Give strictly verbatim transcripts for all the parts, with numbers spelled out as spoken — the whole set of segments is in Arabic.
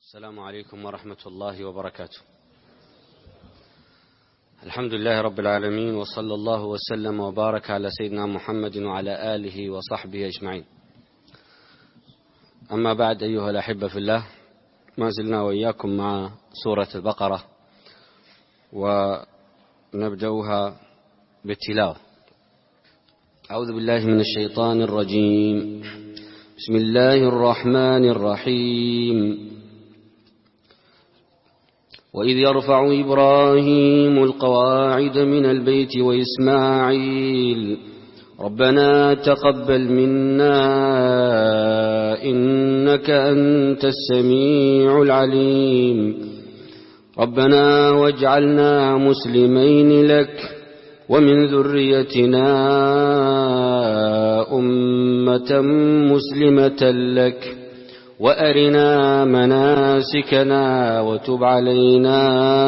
السلام عليكم ورحمة الله وبركاته. الحمد لله رب العالمين، وصلى الله وسلم وبارك على سيدنا محمد وعلى آله وصحبه أجمعين. أما بعد، أيها الأحبة في الله، ما زلنا وإياكم مع سورة البقرة، ونبدأها بالتلاوة. أعوذ بالله من الشيطان الرجيم. بسم الله الرحمن الرحيم. وإذ يرفع إبراهيم القواعد من البيت وإسماعيل ربنا تقبل منا إنك أنت السميع العليم ربنا واجعلنا مسلمين لك ومن ذريتنا أمة مسلمة لك وأرنا مناسكنا وتب علينا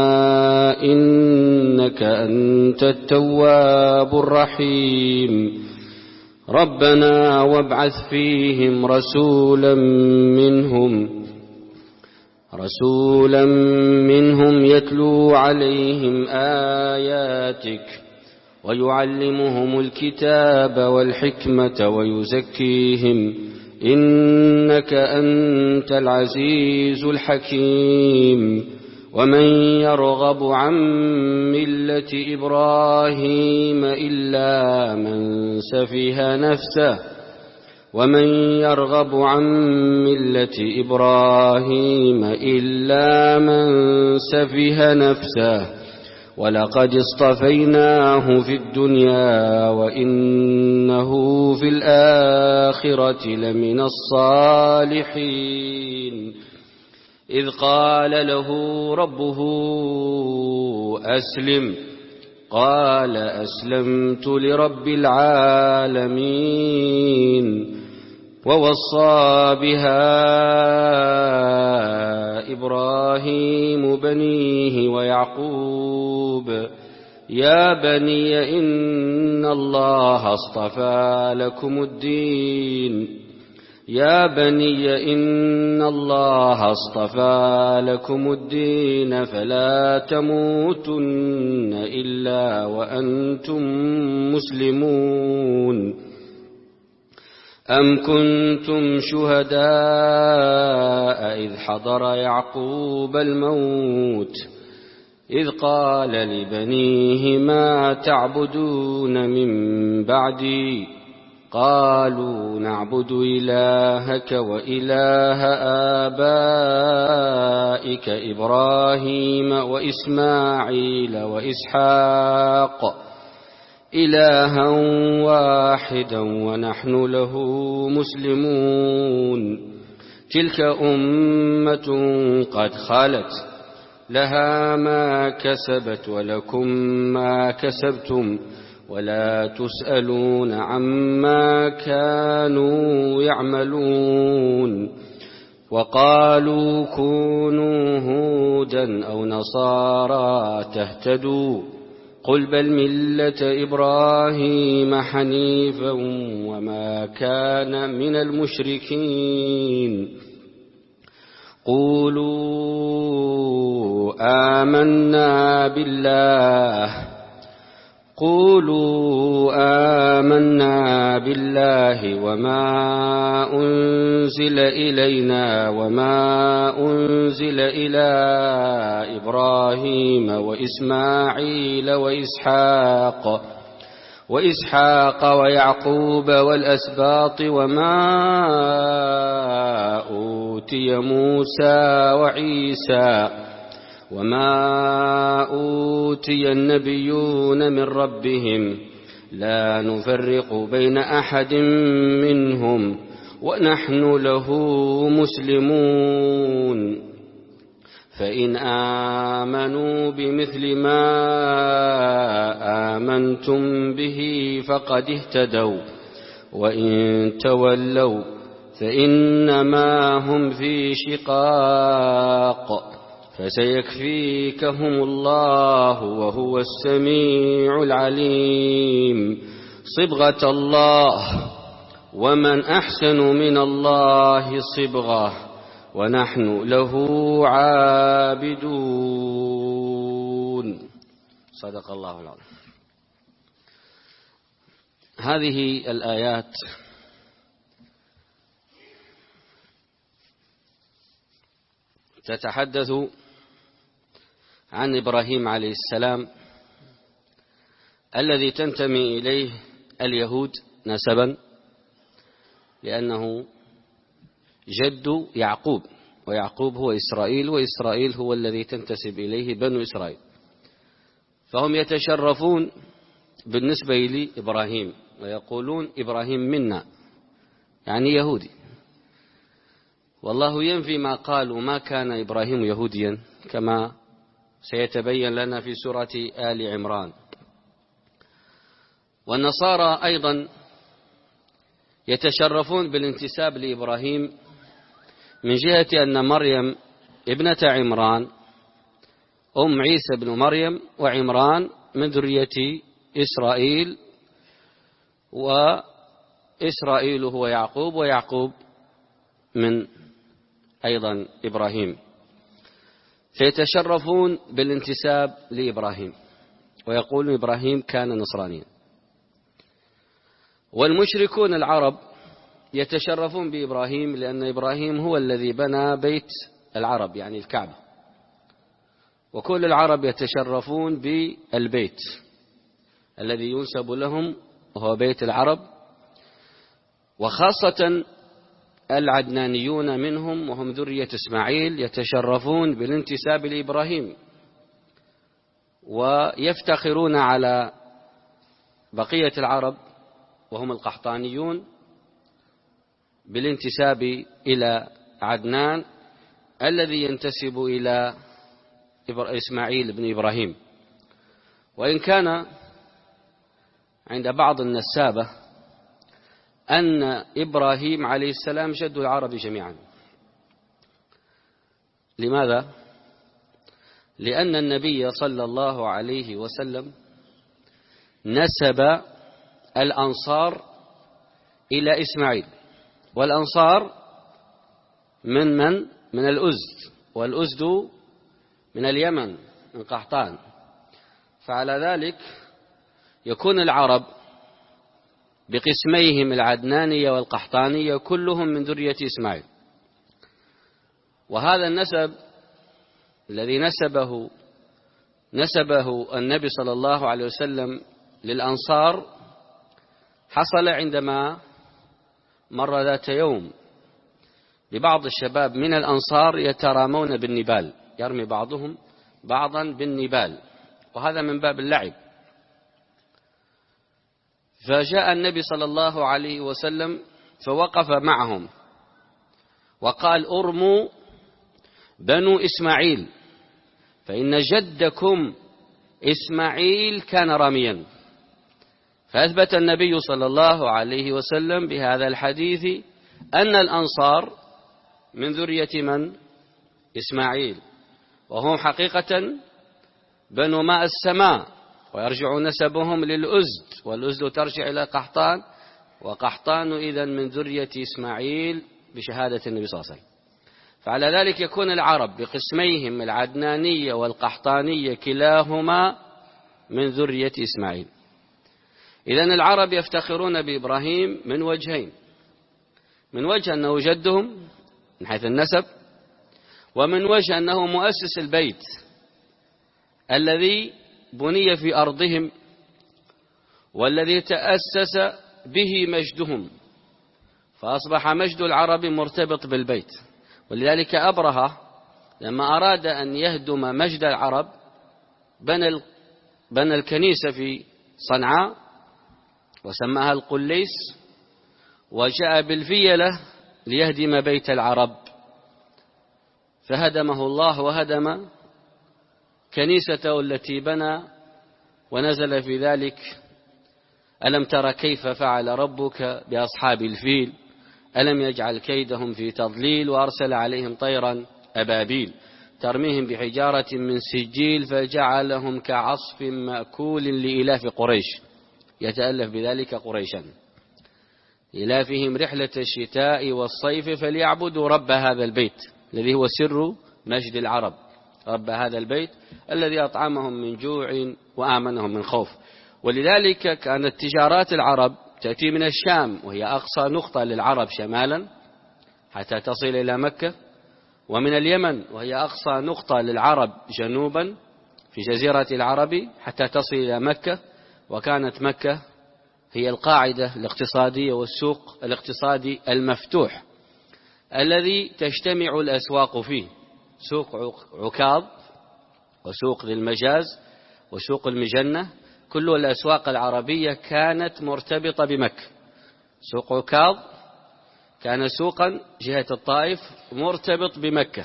إنك أنت التواب الرحيم ربنا وابعث فيهم رسولا منهم رسولا منهم يتلو عليهم آياتك ويعلمهم الكتاب والحكمة ويزكيهم إنك أنت العزيز الحكيم ومن يرغب عن ملة إبراهيم إلا من سفه نفسه ومن يرغب عن ملة إبراهيم إلا من سفه نفسه ولقد اصطفيناه في الدنيا وإنه في الآخرة لمن الصالحين إذ قال له ربه أسلم قال أسلمت لرب العالمين ووصى بها إبراهيم بنيه ويعقوب يا بني إن الله اصطفى لكم الدين يا بني إن الله اصطفى لكم الدين فلا تموتن إلا وأنتم مسلمون أم كنتم شهداء إذ حضر يعقوب الموت إذ قال لبنيه ما تعبدون من بعدي قالوا نعبد إلهك وإله آبائك إبراهيم وإسماعيل وإسحاق إلها واحدا ونحن له مسلمون تلك أمة قد خلت لها ما كسبت ولكم ما كسبتم ولا تسألون عما كانوا يعملون وقالوا كونوا هودا أو نصارى تهتدوا قل بل ملة إبراهيم حنيفا وما كان من المشركين قولوا آمنا بالله قولوا آمنا بالله وما أنزل إلينا وما أنزل إلى إبراهيم وإسماعيل وإسحاق وإسحاق ويعقوب والأسباط وما أوتي موسى وعيسى وما أوتي النبيون من ربهم لا نفرق بين أحد منهم ونحن له مسلمون فإن آمنوا بمثل ما آمنتم به فقد اهتدوا وإن تولوا فإنما هم في شقاق فسيكفيكهم الله وهو السميع العليم صبغة الله ومن أحسن من الله صبغة ونحن له عابدون. صدق الله العظيم. هذه الآيات تتحدث عن إبراهيم عليه السلام الذي تنتمي إليه اليهود نسبا، لأنه جد يعقوب، ويعقوب هو إسرائيل، وإسرائيل هو الذي تنتسب إليه بنو إسرائيل. فهم يتشرفون بالنسبة لإبراهيم ويقولون إبراهيم منا، يعني يهودي. والله ينفي ما قالوا، ما كان إبراهيم يهوديا كما سيتبين لنا في سورة آل عمران. والنصارى أيضا يتشرفون بالانتساب لإبراهيم من جهة أن مريم ابنة عمران أم عيسى بن مريم، وعمران من ذرية إسرائيل، وإسرائيل هو يعقوب، ويعقوب من أيضا إبراهيم. فيتشرفون بالانتساب لإبراهيم ويقولون إبراهيم كان نصرانيا. والمشركون العرب يتشرفون بإبراهيم لأن إبراهيم هو الذي بنى بيت العرب، يعني الكعبة، وكل العرب يتشرفون بالبيت الذي ينسب لهم وهو بيت العرب، وخاصة العدنانيون منهم وهم ذرية إسماعيل يتشرفون بالانتساب لإبراهيم، ويفتخرون على بقية العرب وهم القحطانيون بالانتساب إلى عدنان الذي ينتسب إلى إسماعيل بن إبراهيم. وإن كان عند بعض النسابة أن إبراهيم عليه السلام جد العرب جميعا. لماذا؟ لأن النبي صلى الله عليه وسلم نسب الأنصار إلى إسماعيل، والأنصار من من؟ من الأزد، والأزد من اليمن، من قحطان. فعلى ذلك يكون العرب بقسميهم العدنانية والقحطانية كلهم من ذرية إسماعيل. وهذا النسب الذي نسبه نسبه النبي صلى الله عليه وسلم للأنصار حصل عندما مر ذات يوم ببعض الشباب من الأنصار يترامون بالنبال، يرمي بعضهم بعضا بالنبال، وهذا من باب اللعب. فجاء النبي صلى الله عليه وسلم فوقف معهم وقال: أرموا بنو إسماعيل فإن جدكم إسماعيل كان راميا. فأثبت النبي صلى الله عليه وسلم بهذا الحديث أن الأنصار من ذرية من؟ إسماعيل، وهم حقيقة بنو ماء السماء، ويرجع نسبهم للأزد، والأزد ترجع إلى قحطان، وقحطان إذن من ذرية إسماعيل بشهادة النبي صلى الله عليه وسلم. فعلى ذلك يكون العرب بقسميهم العدنانية والقحطانية كلاهما من ذرية إسماعيل. إذن العرب يفتخرون بإبراهيم من وجهين: من وجه أنه جدهم من حيث النسب، ومن وجه أنه مؤسس البيت الذي بني في أرضهم والذي تأسس به مجدهم، فأصبح مجد العرب مرتبط بالبيت. ولذلك أبرهة لما أراد أن يهدم مجد العرب بنى بنى الكنيسة في صنعاء وسماها القليس، وجاء بالفيلة ليهدم بيت العرب، فهدمه الله وهدم كنيسته التي بنى، ونزل في ذلك: ألم تر كيف فعل ربك بأصحاب الفيل ألم يجعل كيدهم في تضليل وأرسل عليهم طيرا أبابيل ترميهم بحجارة من سجيل فجعلهم كعصف مأكول لإلاف قريش. يتألف بذلك قريشا إلافهم رحلة الشتاء والصيف فليعبدوا رب هذا البيت الذي هو سر مجد العرب، رب هذا البيت الذي أطعمهم من جوع وآمنهم من خوف. ولذلك كانت تجارات العرب تأتي من الشام، وهي أقصى نقطة للعرب شمالا حتى تصل إلى مكة، ومن اليمن وهي أقصى نقطة للعرب جنوبا في جزيرة العرب حتى تصل إلى مكة. وكانت مكة هي القاعدة الاقتصادية والسوق الاقتصادي المفتوح الذي تجتمع الأسواق فيه، سوق عكاظ وسوق ذي المجاز وسوق المجنة، كل الأسواق العربية كانت مرتبطة بمكة. سوق عكاظ كان سوقا جهة الطائف مرتبط بمكة،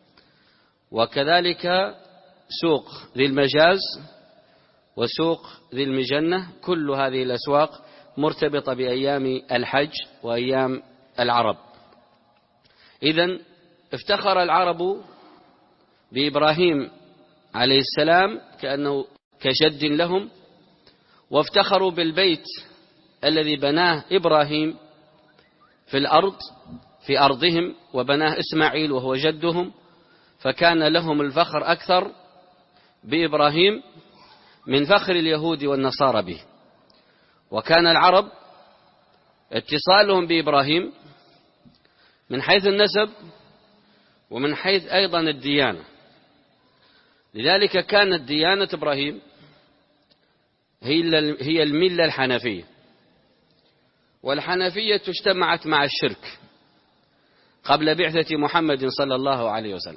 وكذلك سوق ذي المجاز وسوق ذي المجنة، كل هذه الأسواق مرتبطة بأيام الحج وأيام العرب. إذن افتخر العرب بإبراهيم عليه السلام كأنه كجد لهم، وافتخروا بالبيت الذي بناه إبراهيم في الأرض في أرضهم، وبناه إسماعيل وهو جدهم، فكان لهم الفخر أكثر بإبراهيم من فخر اليهود والنصارى به. وكان العرب اتصالهم بإبراهيم من حيث النسب ومن حيث أيضا الديانة. لذلك كانت ديانة إبراهيم هي الملة الحنفية، والحنفية اجتمعت مع الشرك قبل بعثة محمد صلى الله عليه وسلم،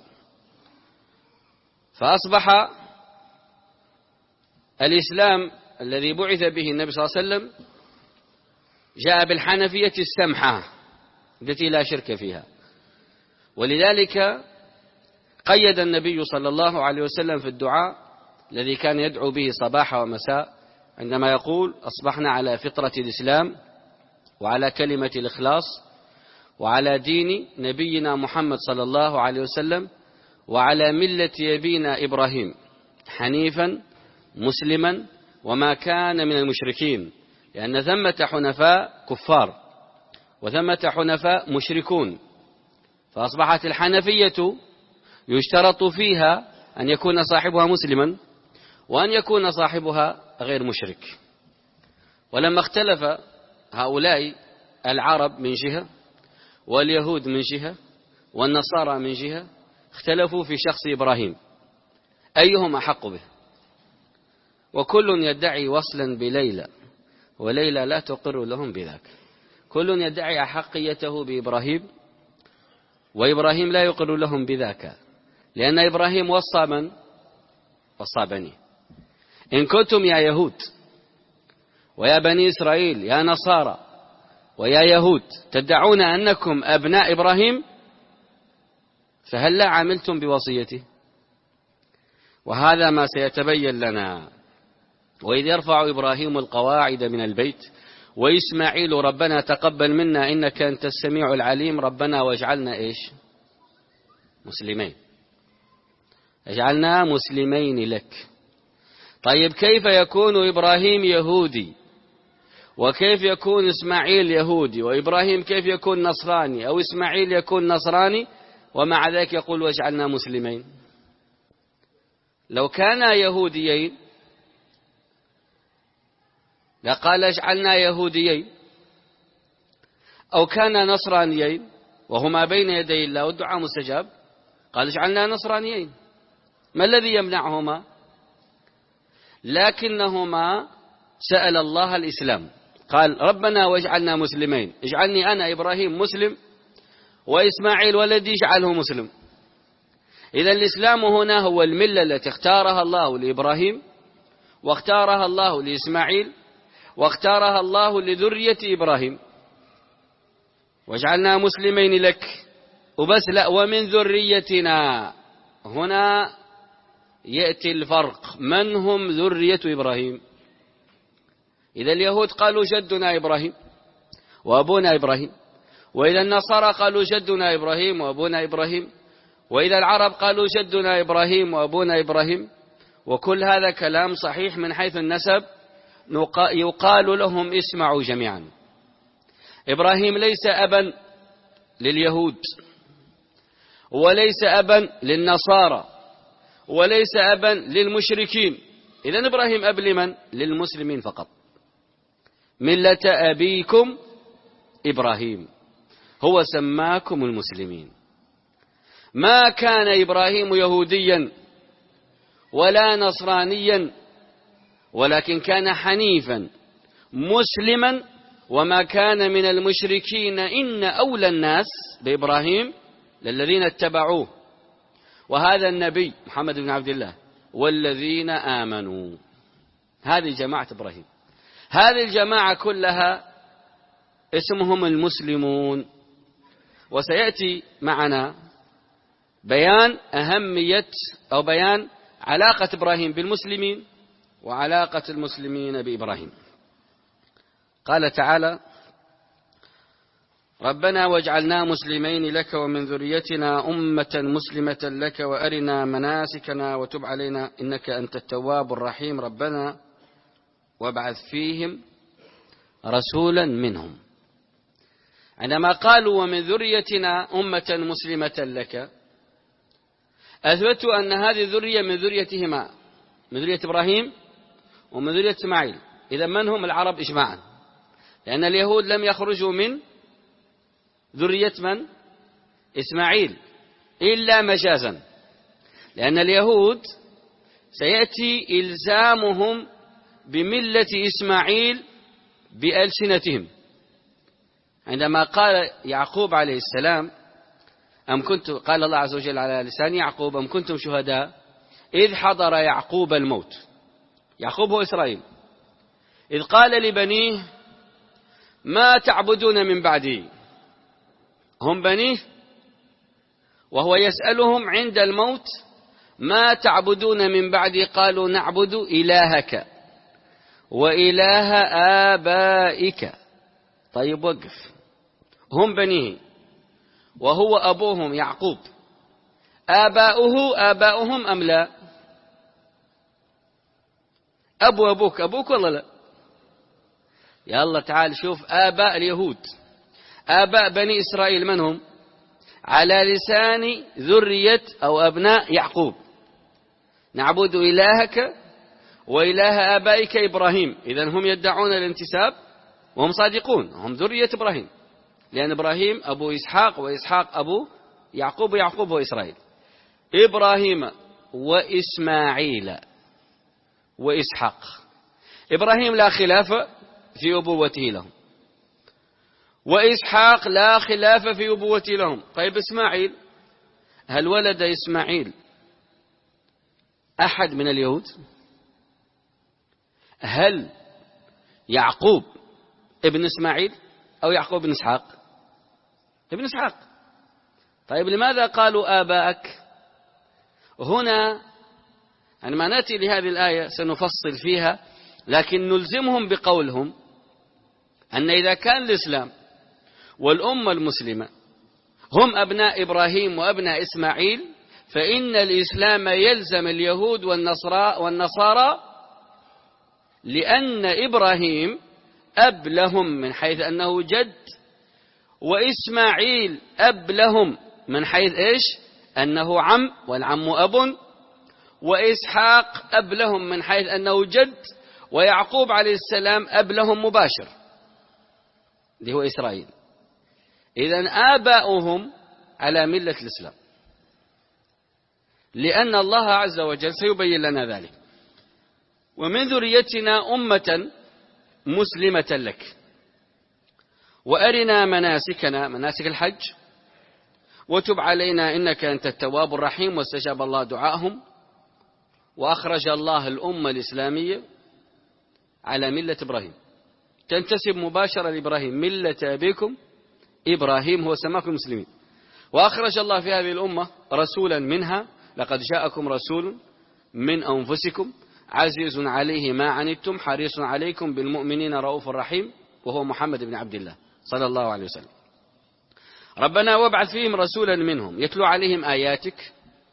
فأصبح الإسلام الذي بعث به النبي صلى الله عليه وسلم جاء بالحنفية السمحة التي لا شرك فيها. ولذلك قيد النبي صلى الله عليه وسلم في الدعاء الذي كان يدعو به صباح ومساء عندما يقول: أصبحنا على فطرة الإسلام وعلى كلمة الإخلاص وعلى دين نبينا محمد صلى الله عليه وسلم وعلى ملة أبينا إبراهيم حنيفا مسلما وما كان من المشركين، لأن ثمة حنفاء كفار وثمة حنفاء مشركون. فأصبحت الحنفية يشترط فيها أن يكون صاحبها مسلما وأن يكون صاحبها غير مشرك. ولما اختلف هؤلاء العرب من جهة واليهود من جهة والنصارى من جهة، اختلفوا في شخص إبراهيم أيهم أحق به، وكل يدعي وصلا بليلى وليلى لا تقر لهم بذاك. كل يدعي أحقيته بإبراهيم وإبراهيم لا يقر لهم بذاك، لأن إبراهيم وصى من؟ وصى بني. إن كنتم يا يهود ويا بني إسرائيل يا نصارى ويا يهود تدعون أنكم أبناء إبراهيم، فهل لا عملتم بوصيته؟ وهذا ما سيتبين لنا. وإذ يرفع إبراهيم القواعد من البيت وإسماعيل ربنا تقبل منا إنك أنت السميع العليم ربنا واجعلنا إيش؟ مسلمين. اجعلنا مسلمين لك. طيب كيف يكون إبراهيم يهودي وكيف يكون إسماعيل يهودي، وإبراهيم كيف يكون نصراني أو إسماعيل يكون نصراني ومع ذلك يقول واجعلنا مسلمين؟ لو كانا يهوديين لقال اجعلنا يهوديين، أو كان نصرانيين وهما بين يدي الله والدعاء مستجاب قال اجعلنا نصرانيين. ما الذي يمنعهما؟ لكنهما سأل الله الإسلام، قال ربنا واجعلنا مسلمين، اجعلني أنا إبراهيم مسلم وإسماعيل ولدي اجعله مسلم. إذا الإسلام هنا هو الملة التي اختارها الله لإبراهيم واختارها الله لإسماعيل واختارها الله لذرية إبراهيم. واجعلنا مسلمين لك وبس لا ومن ذريتنا. هنا يأتي الفرق، من هم ذرية إبراهيم؟ إذا اليهود قالوا جدنا إبراهيم وأبونا إبراهيم، وإذا النصارى قالوا جدنا إبراهيم وأبونا إبراهيم، وإذا العرب قالوا جدنا إبراهيم وأبونا إبراهيم. وكل هذا كلام صحيح من حيث النسب. يقال لهم اسمعوا جميعا، إبراهيم ليس أبا لليهود وليس أبا للنصارى، وليس أبا للمشركين. إذن إبراهيم أب لمن؟ للمسلمين فقط. ملة أبيكم إبراهيم، هو سماكم المسلمين. ما كان إبراهيم يهوديا ولا نصرانيا، ولكن كان حنيفا مسلما وما كان من المشركين. إن أولى الناس بإبراهيم للذين اتبعوه، وهذا النبي محمد بن عبد الله والذين آمنوا. هذه جماعة إبراهيم، هذه الجماعة كلها اسمهم المسلمون. وسيأتي معنا بيان أهمية أو بيان علاقة إبراهيم بالمسلمين وعلاقة المسلمين بإبراهيم. قال تعالى: ربنا واجعلنا مسلمين لك ومن ذريتنا أمة مسلمة لك وأرنا مناسكنا وتب علينا إنك أنت التواب الرحيم ربنا وابعث فيهم رسولا منهم. عندما قالوا ومن ذريتنا أمة مسلمة لك، أثبتوا أن هذه الذرية من ذريتهما، من ذرية إبراهيم ومن ذرية إسماعيل. إذا من هم العرب إجماعا؟ لأن اليهود لم يخرجوا من ذرية من؟ إسماعيل إلا مجازا، لأن اليهود سيأتي إلزامهم بملة إسماعيل بألسنتهم. عندما قال يعقوب عليه السلام أم كنت قال الله عز وجل على لسان يعقوب أم كنتم شهداء إذ حضر يعقوب الموت. يعقوب هو إسرائيل. إذ قال لبنيه ما تعبدون من بعدي، هم بنيه وهو يسألهم عند الموت ما تعبدون من بعدي، قالوا نعبد إلهك وإله آبائك. طيب وقف، هم بنيه وهو أبوهم يعقوب، آباؤه آباؤهم أم لا؟ أبو أبوك أبوك ولا لا؟ يا الله تعال شوف آباء اليهود، آباء بني إسرائيل من هم؟ على لسان ذرية أو أبناء يعقوب، نعبد إلهك وإله آبائك إبراهيم. إذن هم يدعون الانتساب وهم صادقون، هم ذرية إبراهيم، لأن إبراهيم أبو إسحاق وإسحاق أبو يعقوب ويعقوب وإسرائيل. إبراهيم وإسماعيل وإسحاق. إبراهيم لا خلاف في أبوته لهم، وإسحاق لا خلاف في أبوته لهم. طيب إسماعيل، هل ولد إسماعيل أحد من اليهود؟ هل يعقوب ابن إسماعيل أو يعقوب بن إسحاق؟ ابن إسحاق. طيب لماذا قالوا آباءك؟ هنا عندما نأتي لهذه الآية سنفصل فيها، لكن نلزمهم بقولهم أن إذا كان الإسلام والأمة المسلمة هم أبناء إبراهيم وأبناء إسماعيل، فإن الإسلام يلزم اليهود والنصارى، لأن إبراهيم أب لهم من حيث أنه جد، وإسماعيل أب لهم من حيث إيش؟ أنه عم، والعم أب، وإسحاق أب لهم من حيث أنه جد، ويعقوب عليه السلام أب لهم مباشر اللي هو إسرائيل. إذن آباؤهم على ملة الإسلام، لأن الله عز وجل سيبين لنا ذلك. ومن ذريتنا أمة مسلمة لك وأرنا مناسكنا، مناسك الحج، وتب علينا إنك أنت التواب الرحيم. واستجاب الله دعاءهم، وأخرج الله الأمة الإسلامية على ملة إبراهيم، تنتسب مباشرة لإبراهيم، ملة أبيكم إبراهيم، هو سماكم المسلمين. وأخرج الله في هذه الأمة رسولا منها، لقد جاءكم رسول من أنفسكم عزيز عليه ما عنتم حريص عليكم بالمؤمنين رؤوف رحيم، وهو محمد بن عبد الله صلى الله عليه وسلم. ربنا وابعث فيهم رسولا منهم يتلو عليهم آياتك،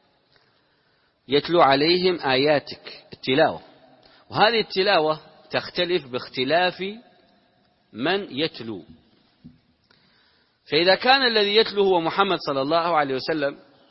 يتلو عليهم آياتك التلاوة. وهذه التلاوة تختلف باختلاف من يتلو. فإذا كان الذي يتلو هو محمد صلى الله عليه وسلم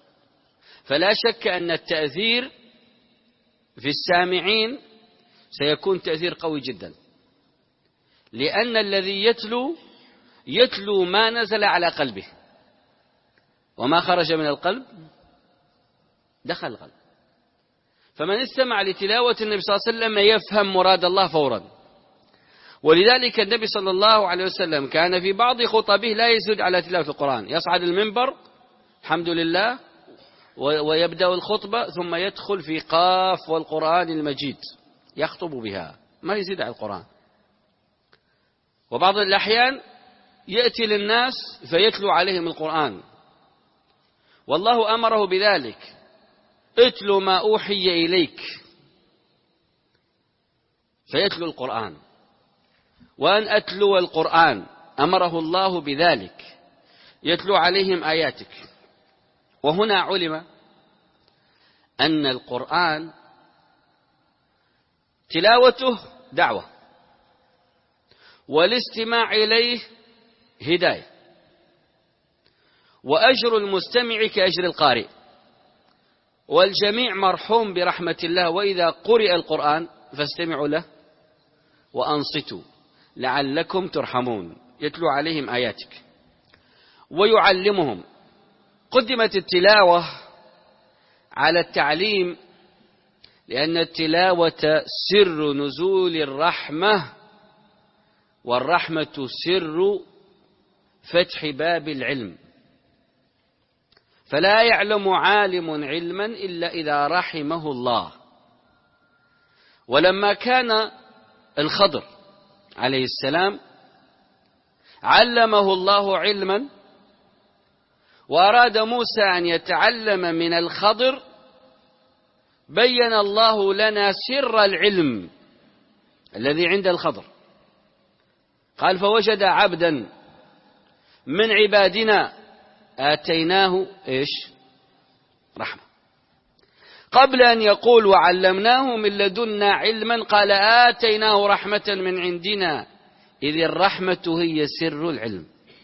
فلا شك أن التأثير في السامعين سيكون تأثير قوي جدا، لأن الذي يتلو يتلو ما نزل على قلبه، وما خرج من القلب دخل القلب. فمن استمع لتلاوة النبي صلى الله عليه وسلم يفهم مراد الله فورا. ولذلك النبي صلى الله عليه وسلم كان في بعض خطبه لا يزد على تلاوة القرآن، يصعد المنبر الحمد لله ويبدأ الخطبة ثم يدخل في قاف والقرآن المجيد يخطب بها، ما يزيد على القرآن. وبعض الأحيان يأتي للناس فيتلو عليهم القرآن، والله أمره بذلك: اتلو ما أوحي إليك، فيتلو القرآن. وأن أتلو القرآن أمره الله بذلك، يتلو عليهم آياتك. وهنا علم أن القرآن تلاوته دعوة، والاستماع إليه هداية، وأجر المستمع كأجر القارئ، والجميع مرحوم برحمة الله. وإذا قرئ القرآن فاستمعوا له وأنصتوا لعلكم ترحمون، يتلو عليهم آياتك ويعلمهم. قدمت التلاوة على التعليم لأن التلاوة سر نزول الرحمة، والرحمة سر فتح باب العلم. فلا يعلم عالم علما إلا إذا رحمه الله. ولما كان الخضر عليه السلام علمه الله علما، وأراد موسى أن يتعلم من الخضر، بين الله لنا سر العلم الذي عند الخضر. قال: فوجد عبدا من عبادنا آتيناه إيش؟ رحمة. قبل أن يقول وعلمناه من لدنا علما قال: آتيناه رحمة من عندنا، إذ الرحمة هي سر العلم.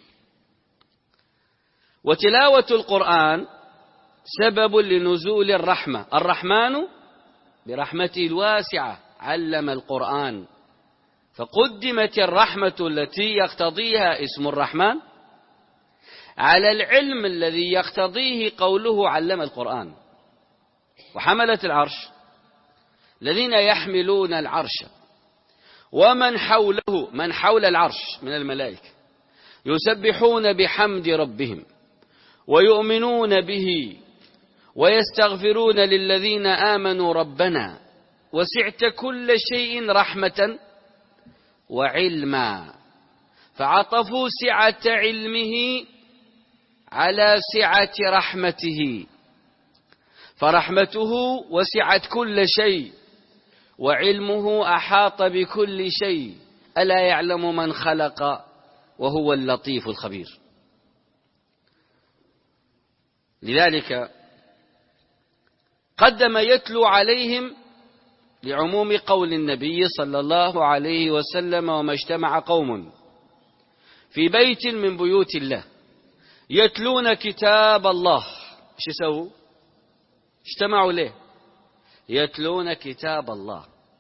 وتلاوة القرآن سبب لنزول الرحمة. الرحمن برحمته الواسعة علم القرآن، فقدمت الرحمة التي يقتضيها اسم الرحمن على العلم الذي يقتضيه قوله علم القرآن. وحملة العرش الذين يحملون العرش ومن حوله، من حول العرش من الملائكة، يسبحون بحمد ربهم ويؤمنون به ويستغفرون للذين آمنوا ربنا وسعت كل شيء رحمة وعلما، فعطفوا سعة علمه على سعة رحمته، فرحمته وسعت كل شيء وعلمه أحاط بكل شيء، ألا يعلم من خلق وهو اللطيف الخبير. لذلك قدم يتلو عليهم لعموم قول النبي صلى الله عليه وسلم: وما اجتمع قوم في بيت من بيوت الله يتلون كتاب الله. ايش يسووا؟ اجتمعوا ليه؟ يتلون كتاب الله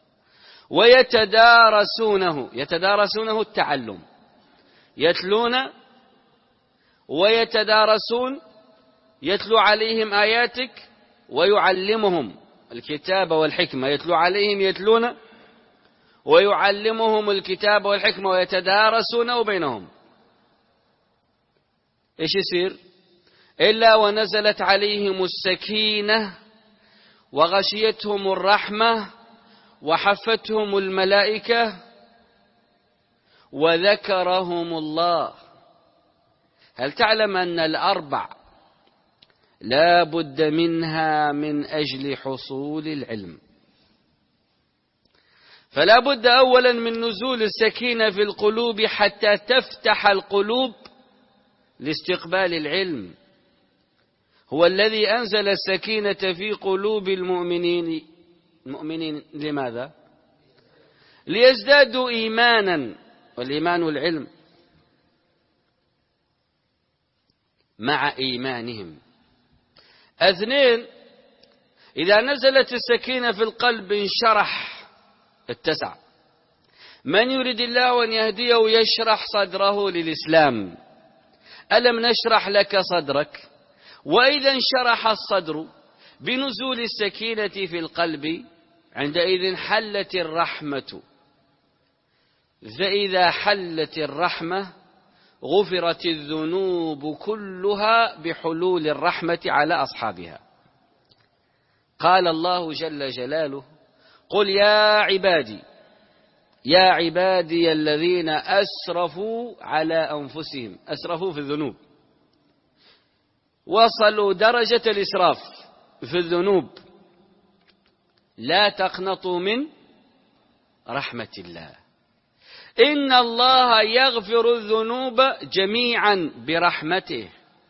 ويتدارسونه. يتدارسونه التعلم، يتلون ويتدارسون، يتلو عليهم آياتك ويعلمهم الكتاب والحكمة. يتلو عليهم يتلون ويعلمهم الكتاب والحكمة ويتدارسونه بينهم. إيش يصير؟ إلا ونزلت عليهم السكينة وغشيتهم الرحمة وحفتهم الملائكة وذكرهم الله. هل تعلم أن الأربع لا بد منها من أجل حصول العلم؟ فلا بد أولا من نزول السكينة في القلوب حتى تفتح القلوب لاستقبال العلم. هو الذي أنزل السكينة في قلوب المؤمنين. المؤمنين لماذا؟ ليزدادوا إيمانا، والإيمان العلم. مع إيمانهم اثنين، إذا نزلت السكينة في القلب انشرح اتسع. من يريد الله أن يهديه يشرح صدره للإسلام. ألم نشرح لك صدرك؟ وإذا انشرح الصدر بنزول السكينة في القلب عندئذ حلت الرحمة. فإذا حلت الرحمة غفرت الذنوب كلها بحلول الرحمة على أصحابها. قال الله جل جلاله: قل يا عبادي يا عبادي الذين أسرفوا على أنفسهم. أسرفوا في الذنوب، وصلوا درجة الإسراف في الذنوب. لا تقنطوا من رحمة الله، إن الله يغفر الذنوب جميعا برحمته.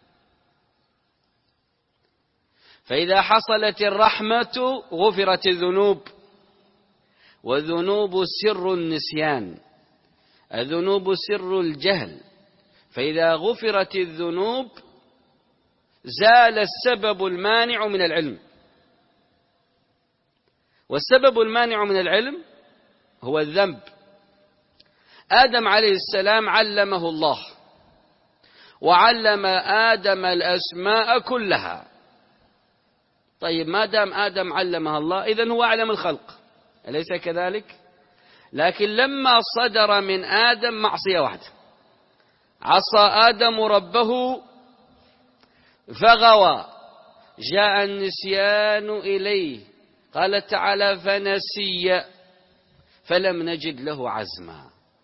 فإذا حصلت الرحمة غفرت الذنوب. والذنوب سر النسيان، الذنوب سر الجهل. فإذا غفرت الذنوب زال السبب المانع من العلم. والسبب المانع من العلم هو الذنب. آدم عليه السلام علمه الله، وعلم آدم الأسماء كلها. طيب ما دام آدم علمها الله إذن هو أعلم الخلق، أليس كذلك؟ لكن لما صدر من آدم معصية واحدة، عصى آدم ربه فغوى، جاء النسيان إليه، قال تعالى: فنسي فلم نجد له عزما.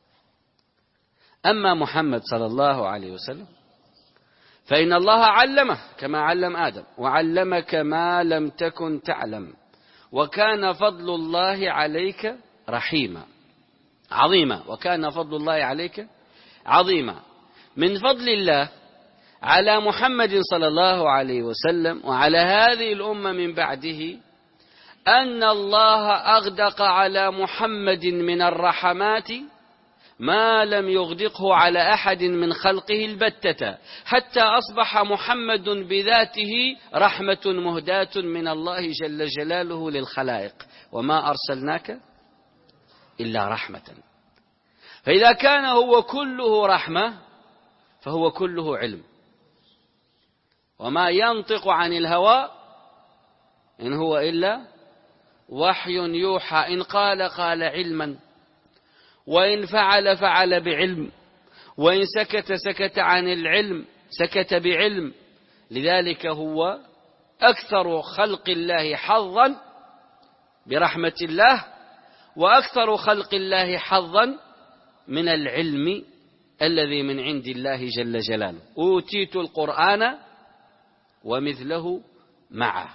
أما محمد صلى الله عليه وسلم فإن الله علمه كما علم آدم، وعلمك ما لم تكن تعلم، وكان فضل الله عليك رحيما عظيما. وكان فضل الله عليك عظيما. من فضل الله على محمد صلى الله عليه وسلم وعلى هذه الأمة من بعده أن الله أغدق على محمد من الرحمات ما لم يغدقه على أحد من خلقه البتة، حتى أصبح محمد بذاته رحمة مهداة من الله جل جلاله للخلائق. وما أرسلناك إلا رحمة. فإذا كان هو كله رحمة فهو كله علم. وما ينطق عن الهوى إن هو إلا وحي يوحى. إن قال قال علما، وإن فعل فعل بعلم، وإن سكت سكت عن العلم، سكت بعلم. لذلك هو أكثر خلق الله حظا برحمة الله، وأكثر خلق الله حظا من العلم الذي من عند الله جل جلاله. أوتيت القرآن ومثله معه.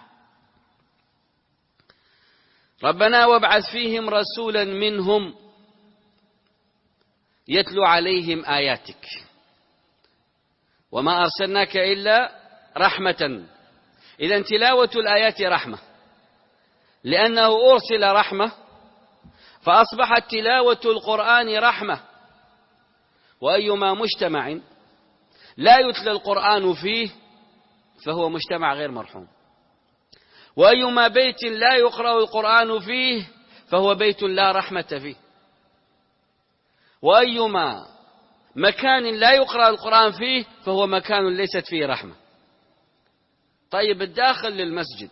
ربنا وابعث فيهم رسولا منهم يتلو عليهم آياتك وما أرسلناك إلا رحمة. إذن تلاوة الآيات رحمة، لأنه أرسل رحمة فأصبحت تلاوة القرآن رحمة. وأيما مجتمع لا يتلى القرآن فيه فهو مجتمع غير مرحوم، وأيما بيت لا يقرأ القرآن فيه فهو بيت لا رحمة فيه، وأيما مكان لا يقرأ القرآن فيه فهو مكان ليست فيه رحمة. طيب الداخل للمسجد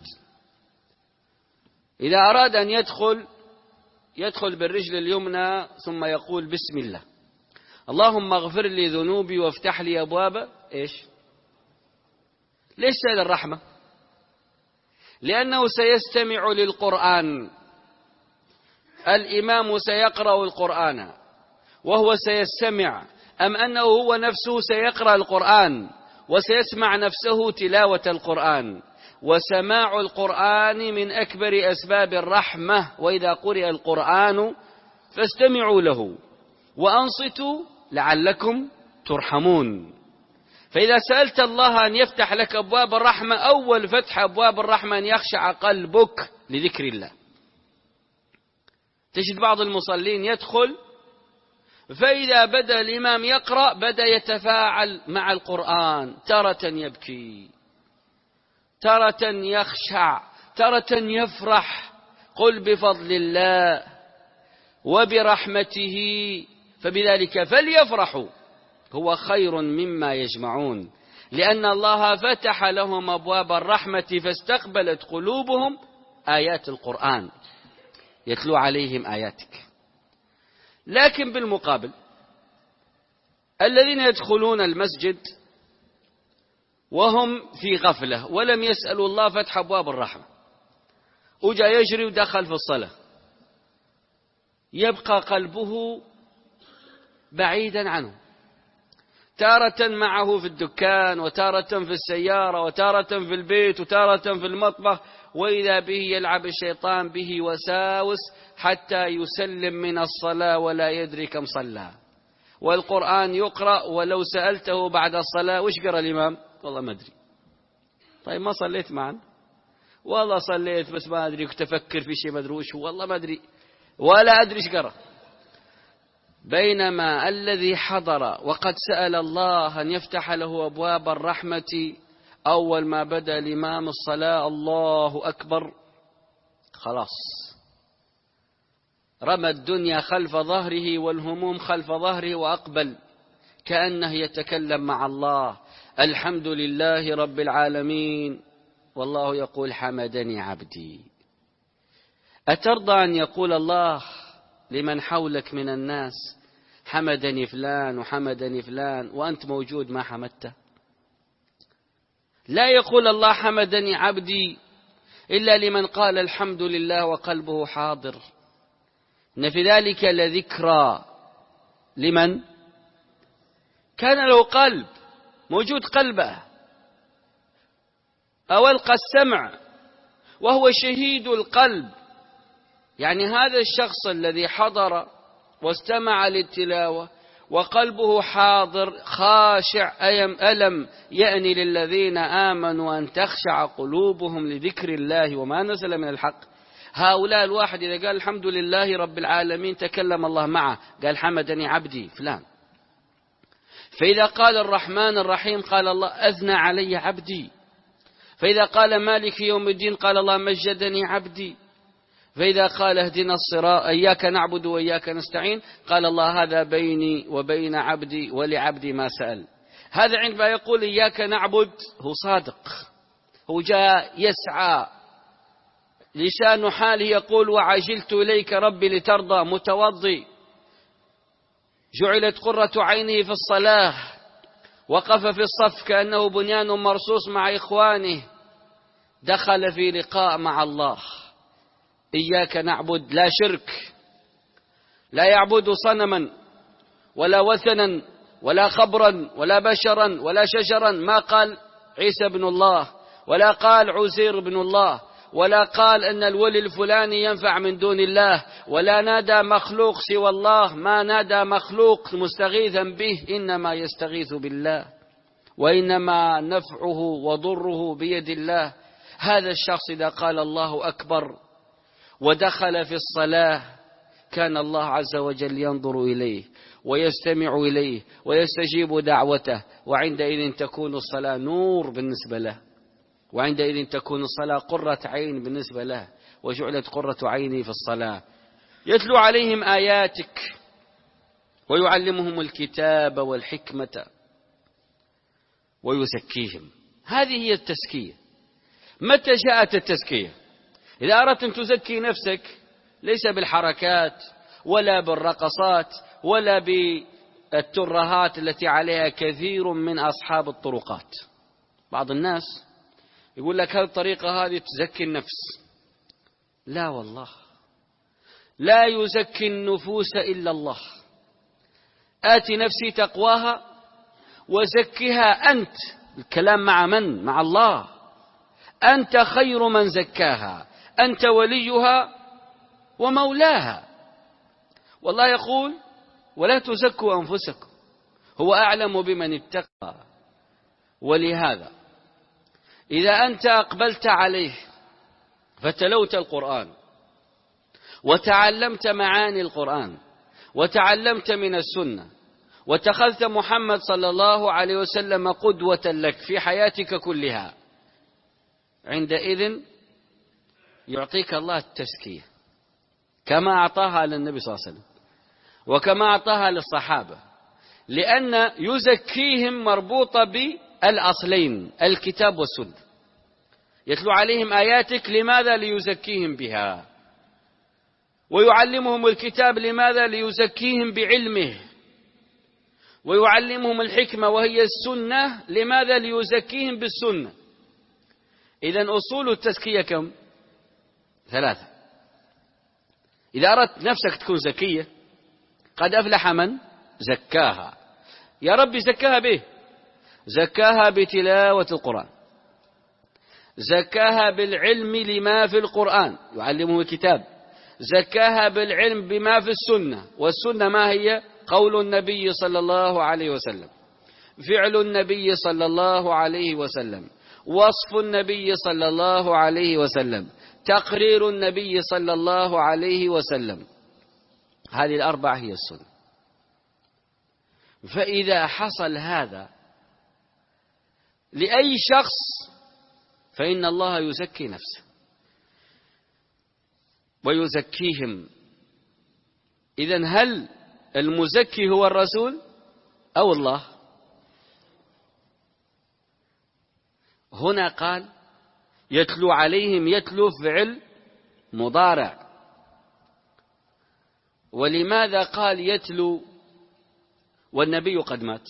إذا أراد أن يدخل يدخل بالرجل اليمنى ثم يقول بسم الله، اللهم اغفر لي ذنوبي وافتح لي أبواب إيش؟ ليش سأل الرحمة؟ لأنه سيستمع للقرآن، الإمام سيقرأ القرآن وهو سيستمع، أم أنه هو نفسه سيقرأ القرآن وسيسمع نفسه تلاوة القرآن؟ وسماع القرآن من أكبر أسباب الرحمة. وإذا قرئ القرآن فاستمعوا له وأنصتوا لعلكم ترحمون. فإذا سألت الله أن يفتح لك أبواب الرحمة، أول فتح أبواب الرحمة أن يخشع قلبك لذكر الله. تجد بعض المصلين يدخل فإذا بدأ الإمام يقرأ بدأ يتفاعل مع القرآن، تارة يبكي تارة يخشع، تارة يفرح. قل بفضل الله وبرحمته فبذلك فليفرحوا هو خير مما يجمعون، لأن الله فتح لهم أبواب الرحمة فاستقبلت قلوبهم آيات القرآن يتلو عليهم آياتك. لكن بالمقابل الذين يدخلون المسجد وهم في غفلة ولم يسألوا الله فتح أبواب الرحمة، وجاء يجري ودخل في الصلاة، يبقى قلبه بعيدا عنه، تارة معه في الدكان، وتارة في السيارة، وتارة في البيت، وتارة في المطبخ، وإذا به يلعب الشيطان به وساوس حتى يسلم من الصلاة ولا يدري كم صلى. والقرآن يقرأ، ولو سألته بعد الصلاة وش قرأ الإمام؟ والله ما أدري. طيب ما صليت معا؟ والله صليت بس ما أدري، كنت أفكر في شيء ما أدري وش، والله ما أدري ولا أدري ايش قرأ. بينما الذي حضر وقد سأل الله أن يفتح له أبواب الرحمة أول ما بدأ الإمام الصلاة الله أكبر، خلاص رمى الدنيا خلف ظهره والهموم خلف ظهره وأقبل كأنه يتكلم مع الله. الحمد لله رب العالمين، والله يقول حمدني عبدي. أترضى أن يقول الله لمن حولك من الناس حمدني فلان وحمدني فلان وأنت موجود ما حمدته؟ لا يقول الله حمدني عبدي إلا لمن قال الحمد لله وقلبه حاضر. إن في ذلك لذكرى لمن كان له قلب، موجود قلبه، أو ألقى السمع وهو شهيد القلب. يعني هذا الشخص الذي حضر واستمع للتلاوة وقلبه حاضر خاشع، ألم يأن للذين آمنوا أن تخشع قلوبهم لذكر الله وما نزل من الحق. هؤلاء الواحد إذا قال الحمد لله رب العالمين تكلم الله معه، قال حمدني عبدي فلان. فإذا قال الرحمن الرحيم قال الله أثنى علي عبدي. فإذا قال مالك يوم الدين قال الله مجدني عبدي. فإذا قال اهدنا الصراط إياك نعبد وإياك نستعين قال الله هذا بيني وبين عبدي ولعبدي ما سأل. هذا عندما يقول إياك نعبد هو صادق، هو جاء يسعى، لسان حاله يقول وعجلت إليك ربي لترضى، متوضي، جعلت قرة عينه في الصلاة، وقف في الصف كأنه بنيان مرصوص مع إخوانه، دخل في لقاء مع الله. إياك نعبد لا شرك، لا يعبد صنما ولا وثنا ولا خبرا ولا بشرا ولا شجرا. ما قال عيسى بن الله، ولا قال عزير بن الله، ولا قال أن الولي الفلاني ينفع من دون الله، ولا نادى مخلوق سوى الله، ما نادى مخلوق مستغيثا به، إنما يستغيث بالله، وإنما نفعه وضره بيد الله. هذا الشخص إذا قال الله أكبر ودخل في الصلاة كان الله عز وجل ينظر إليه ويستمع إليه ويستجيب دعوته، وعندئذ تكون الصلاة نور بالنسبة له، وعندئذ تكون الصلاة قرة عين بالنسبة له، وجعلت قرة عيني في الصلاة. يتلو عليهم آياتك ويعلمهم الكتاب والحكمة ويزكيهم. هذه هي التزكية. متى جاءت التزكية؟ إذا أردت أن تزكي نفسك ليس بالحركات ولا بالرقصات ولا بالترهات التي عليها كثير من أصحاب الطرقات. بعض الناس يقول لك هذه الطريقة هذه تزكي النفس. لا والله، لا يزكي النفوس إلا الله. آت نفسي تقواها وزكها أنت. الكلام مع من؟ مع الله. أنت خير من زكاها، أنت وليها ومولاها. والله يقول ولا تزكوا أنفسكم هو أعلم بمن اتقى. ولهذا إذا أنت أقبلت عليه فتلوت القرآن وتعلمت معاني القرآن وتعلمت من السنة واتخذت محمد صلى الله عليه وسلم قدوة لك في حياتك كلها، عندئذ يعطيك الله التزكية كما أعطاها للنبي صلى الله عليه وسلم وكما أعطاها للصحابة، لأن يزكيهم مربوطة بالأصلين الكتاب والسنة. يتلو عليهم آياتك، لماذا؟ ليزكيهم بها. ويعلمهم الكتاب، لماذا؟ ليزكيهم بعلمه. ويعلمهم الحكمة وهي السنة، لماذا؟ ليزكيهم بالسنة. إذن أصول التزكية كم؟ ثلاثة. إذا أردت نفسك تكون زكية، قد أفلح من زكاها. يا ربي زكاها به، زكاها بتلاوة القرآن، زكاها بالعلم لما في القرآن يعلمه الكتاب، زكاها بالعلم بما في السنة. والسنة ما هي؟ قول النبي صلى الله عليه وسلم، فعل النبي صلى الله عليه وسلم، وصف النبي صلى الله عليه وسلم، تقرير النبي صلى الله عليه وسلم. هذه الأربعة هي السنة. فإذا حصل هذا لأي شخص فإن الله يزكي نفسه ويزكيهم. إذن هل المزكي هو الرسول أو الله؟ هنا قال يتلو عليهم، يتلو فعل مضارع. ولماذا قال يتلو والنبي قد مات؟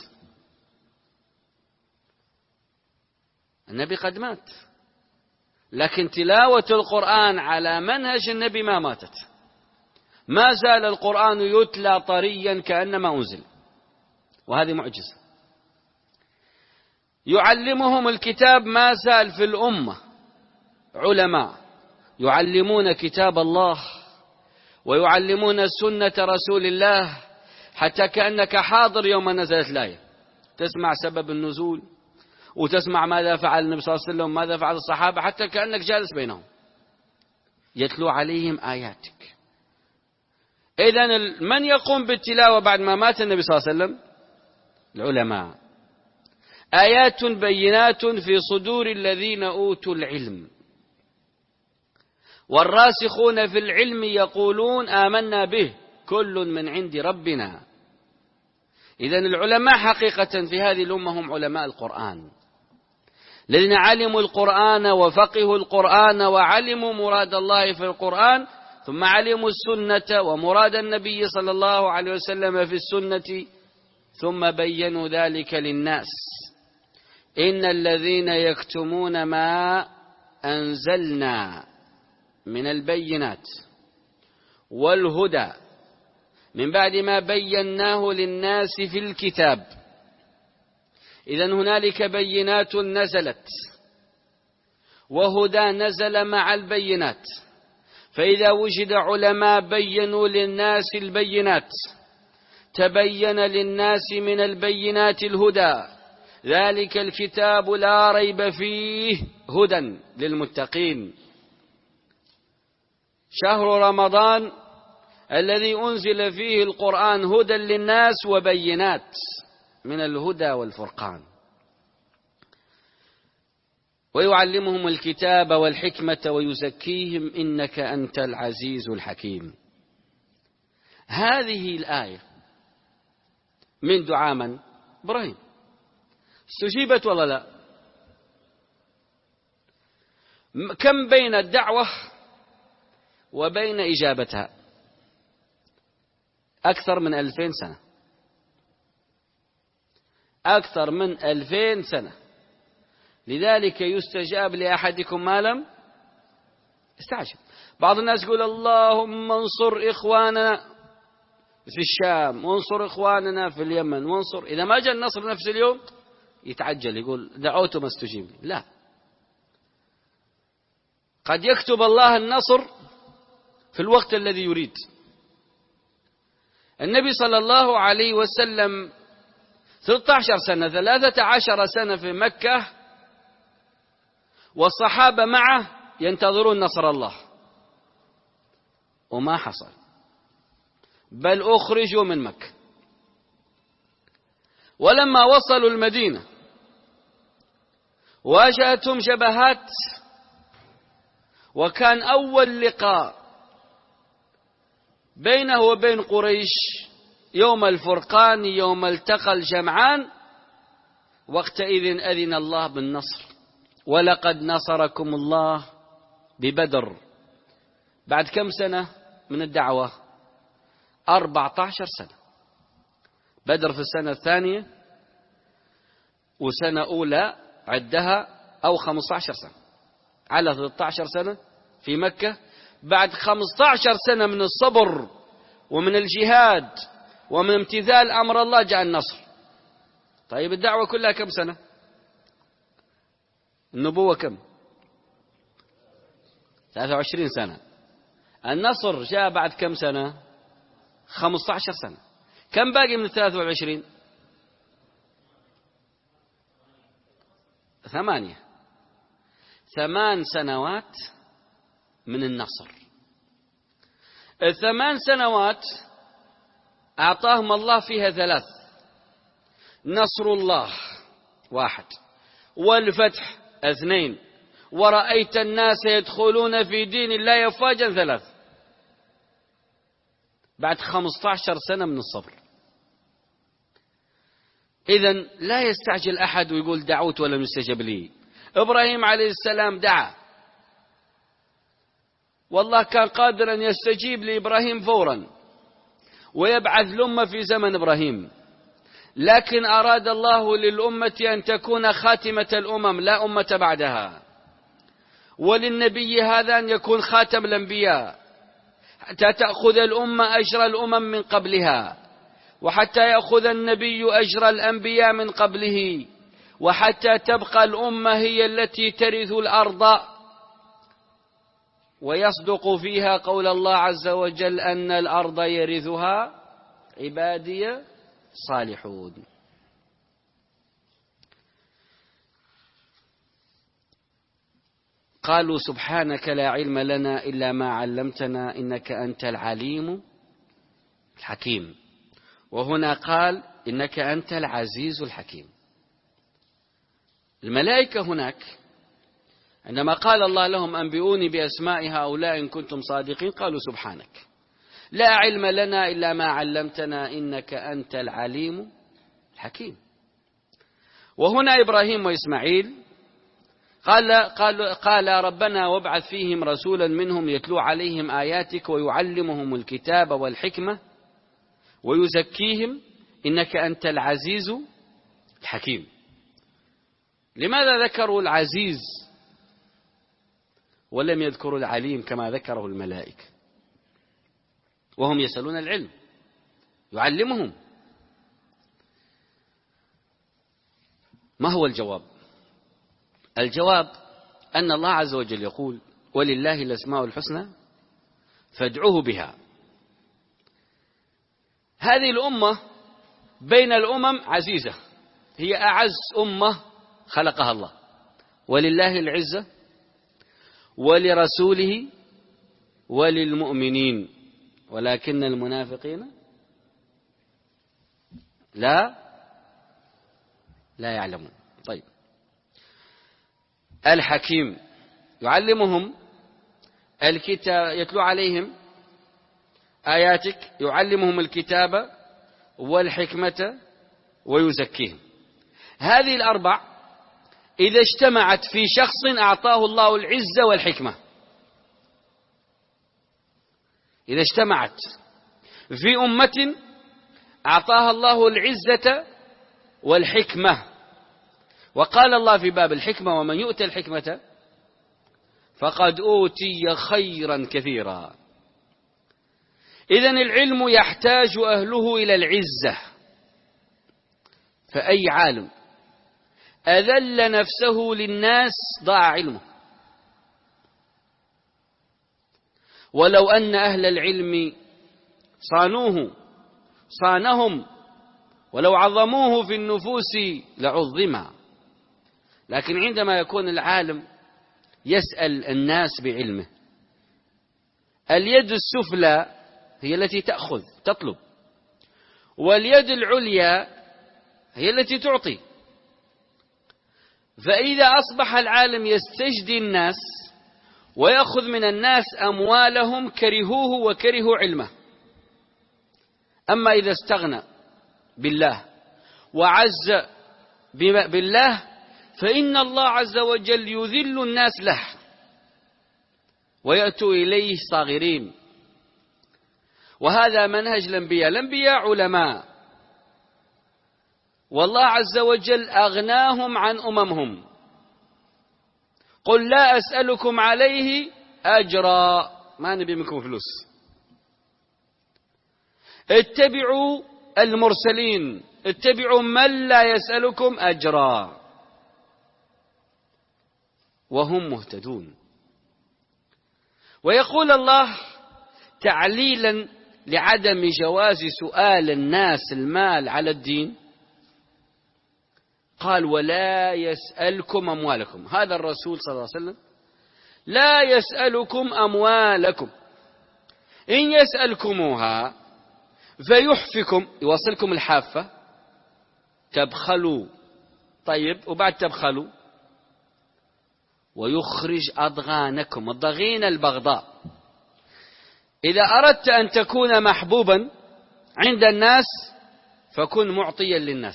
النبي قد مات، لكن تلاوة القرآن على منهج النبي ما ماتت. ما زال القرآن يتلى طريا كأنما أنزل، وهذه معجزة. يعلمهم الكتاب، ما زال في الأمة علماء يعلمون كتاب الله ويعلمون سنة رسول الله، حتى كأنك حاضر يوم نزلت الآية، تسمع سبب النزول وتسمع ماذا فعل النبي صلى الله عليه وسلم وماذا فعل الصحابة، حتى كأنك جالس بينهم. يتلو عليهم آياتك. إذن من يقوم بالتلاوة بعد ما مات النبي صلى الله عليه وسلم؟ العلماء. آيات بينات في صدور الذين أوتوا العلم، والراسخون في العلم يقولون آمنا به كل من عند ربنا. إذن العلماء حقيقة في هذه الأمة هم علماء القرآن، الذين علموا القرآن وفقهوا القرآن وعلموا مراد الله في القرآن، ثم علموا السنة ومراد النبي صلى الله عليه وسلم في السنة، ثم بينوا ذلك للناس. إن الذين يكتمون ما أنزلنا من البينات والهدى من بعد ما بيناه للناس في الكتاب. إذن هنالك بينات نزلت وهدى نزل مع البينات، فإذا وجد علماء بينوا للناس البينات تبين للناس من البينات الهدى، ذلك الكتاب لا ريب فيه هدى للمتقين. شهر رمضان الذي أنزل فيه القرآن هدى للناس وبينات من الهدى والفرقان، ويعلمهم الكتاب والحكمة ويزكيهم إنك أنت العزيز الحكيم. هذه الآية من دعاء من؟ إبراهيم. استجيبت ولا لا؟ كم بين الدعوة وبين إجابتها؟ أكثر من ألفين سنة، أكثر من ألفين سنة. لذلك يستجاب لأحدكم ما لم استعجب. بعض الناس يقول اللهم انصر إخواننا في الشام وانصر إخواننا في اليمن وانصر، إذا ما جاء النصر نفس اليوم يتعجل يقول دعوت ما استجيب. لا، قد يكتب الله النصر في الوقت الذي يريد. النبي صلى الله عليه وسلم ثلاثة عشر سنة ثلاثة عشر سنة في مكة والصحابة معه ينتظرون نصر الله، وما حصل، بل أخرجوا من مكة. ولما وصلوا المدينة واجهتهم شبهات وكان أول لقاء بينه وبين قريش يوم الفرقان، يوم التقى الجمعان، وقتئذ أذن الله بالنصر. ولقد نصركم الله ببدر. بعد كم سنة من الدعوة؟ أربعة عشر سنة. بدر في السنة الثانية، وسنة أولى عدها أو خمسة عشر سنة، على ثلاثة عشر سنة في مكة. بعد خمسة عشر سنة من الصبر ومن الجهاد ومن امتثال أمر الله جاء النصر. طيب الدعوة كلها كم سنة؟ النبوة كم؟ ثلاثة وعشرين سنة. النصر جاء بعد كم سنة؟ خمسة عشر سنة. كم باقي من الثلاثة والعشرين؟ ثمانية. ثمان سنوات من النصر. الثمان سنوات أعطاهم الله فيها ثلاث: نصر الله واحد، والفتح اثنين، ورأيت الناس يدخلون في دين الله أفواجا ثلاث. بعد خمسة عشر سنة من الصبر. إذن لا يستعجل أحد ويقول دعوت ولم يستجب لي. إبراهيم عليه السلام دعا، والله كان قادرا يستجيب لإبراهيم فورا ويبعث الأمة في زمن إبراهيم، لكن أراد الله للأمة أن تكون خاتمة الأمم، لا أمة بعدها، وللنبي هذا أن يكون خاتم الأنبياء، حتى تأخذ الأمة أجر الأمم من قبلها، وحتى يأخذ النبي أجر الأنبياء من قبله، وحتى تبقى الأمة هي التي ترث الأرض ويصدق فيها قول الله عز وجل أن الأرض يرثها عبادي صالحون. قالوا سبحانك لا علم لنا إلا ما علمتنا إنك أنت العليم الحكيم. وهنا قال إنك أنت العزيز الحكيم. الملائكة هناك عندما قال الله لهم أنبئوني بأسماء هؤلاء إن كنتم صادقين، قالوا سبحانك لا علم لنا إلا ما علمتنا إنك أنت العليم الحكيم. وهنا إبراهيم وإسماعيل قال, قال, قال ربنا وابعث فيهم رسولا منهم يتلو عليهم آياتك ويعلمهم الكتاب والحكمة ويزكيهم إنك أنت العزيز الحكيم. لماذا ذكروا العزيز ولم يذكروا العليم كما ذكره الملائكة وهم يسألون العلم؟ يعلمهم. ما هو الجواب؟ الجواب أن الله عز وجل يقول ولله الأسماء الحسنى فادعوه بها. هذه الأمة بين الأمم عزيزة، هي أعز أمة خلقها الله، ولله العزة ولرسوله وللمؤمنين ولكن المنافقين لا لا يعلمون. طيب، الحكيم يعلمهم الكتاب، يتلو عليهم آياتك، يعلمهم الكتاب والحكمة ويزكيهم. هذه الأربع إذا اجتمعت في شخص أعطاه الله العزة والحكمة. إذا اجتمعت في أمة أعطاها الله العزة والحكمة. وقال الله في باب الحكمة ومن يؤتى الحكمة فقد أوتي خيرا كثيرا. إذن العلم يحتاج أهله إلى العزة، فأي عالم أذل نفسه للناس ضاع علمه. ولو أن أهل العلم صانوه صانهم، ولو عظموه في النفوس لعظما. لكن عندما يكون العالم يسأل الناس بعلمه، اليد السفلى هي التي تأخذ تطلب، واليد العليا هي التي تعطي. فإذا أصبح العالم يستجدي الناس ويأخذ من الناس أموالهم كرهوه وكرهوا علمه. أما إذا استغنى بالله وعز بالله فإن الله عز وجل يذل الناس له ويأتوا إليه صاغرين. وهذا منهج الأنبياء. الأنبياء علماء، والله عز وجل أغناهم عن أممهم. قل لا أسألكم عليه أجرا، ما نبي منكم فلوس، اتبعوا المرسلين، اتبعوا من لا يسألكم أجرا وهم مهتدون. ويقول الله تعليلا لعدم جواز سؤال الناس المال على الدين، قال ولا يسألكم أموالكم. هذا الرسول صلى الله عليه وسلم لا يسألكم أموالكم، إن يسألكموها فيحفكم، يوصلكم الحافة، تبخلوا. طيب وبعد تبخلوا ويخرج أضغانكم. الضغين البغضاء. إذا أردت أن تكون محبوبا عند الناس فكن معطيا للناس.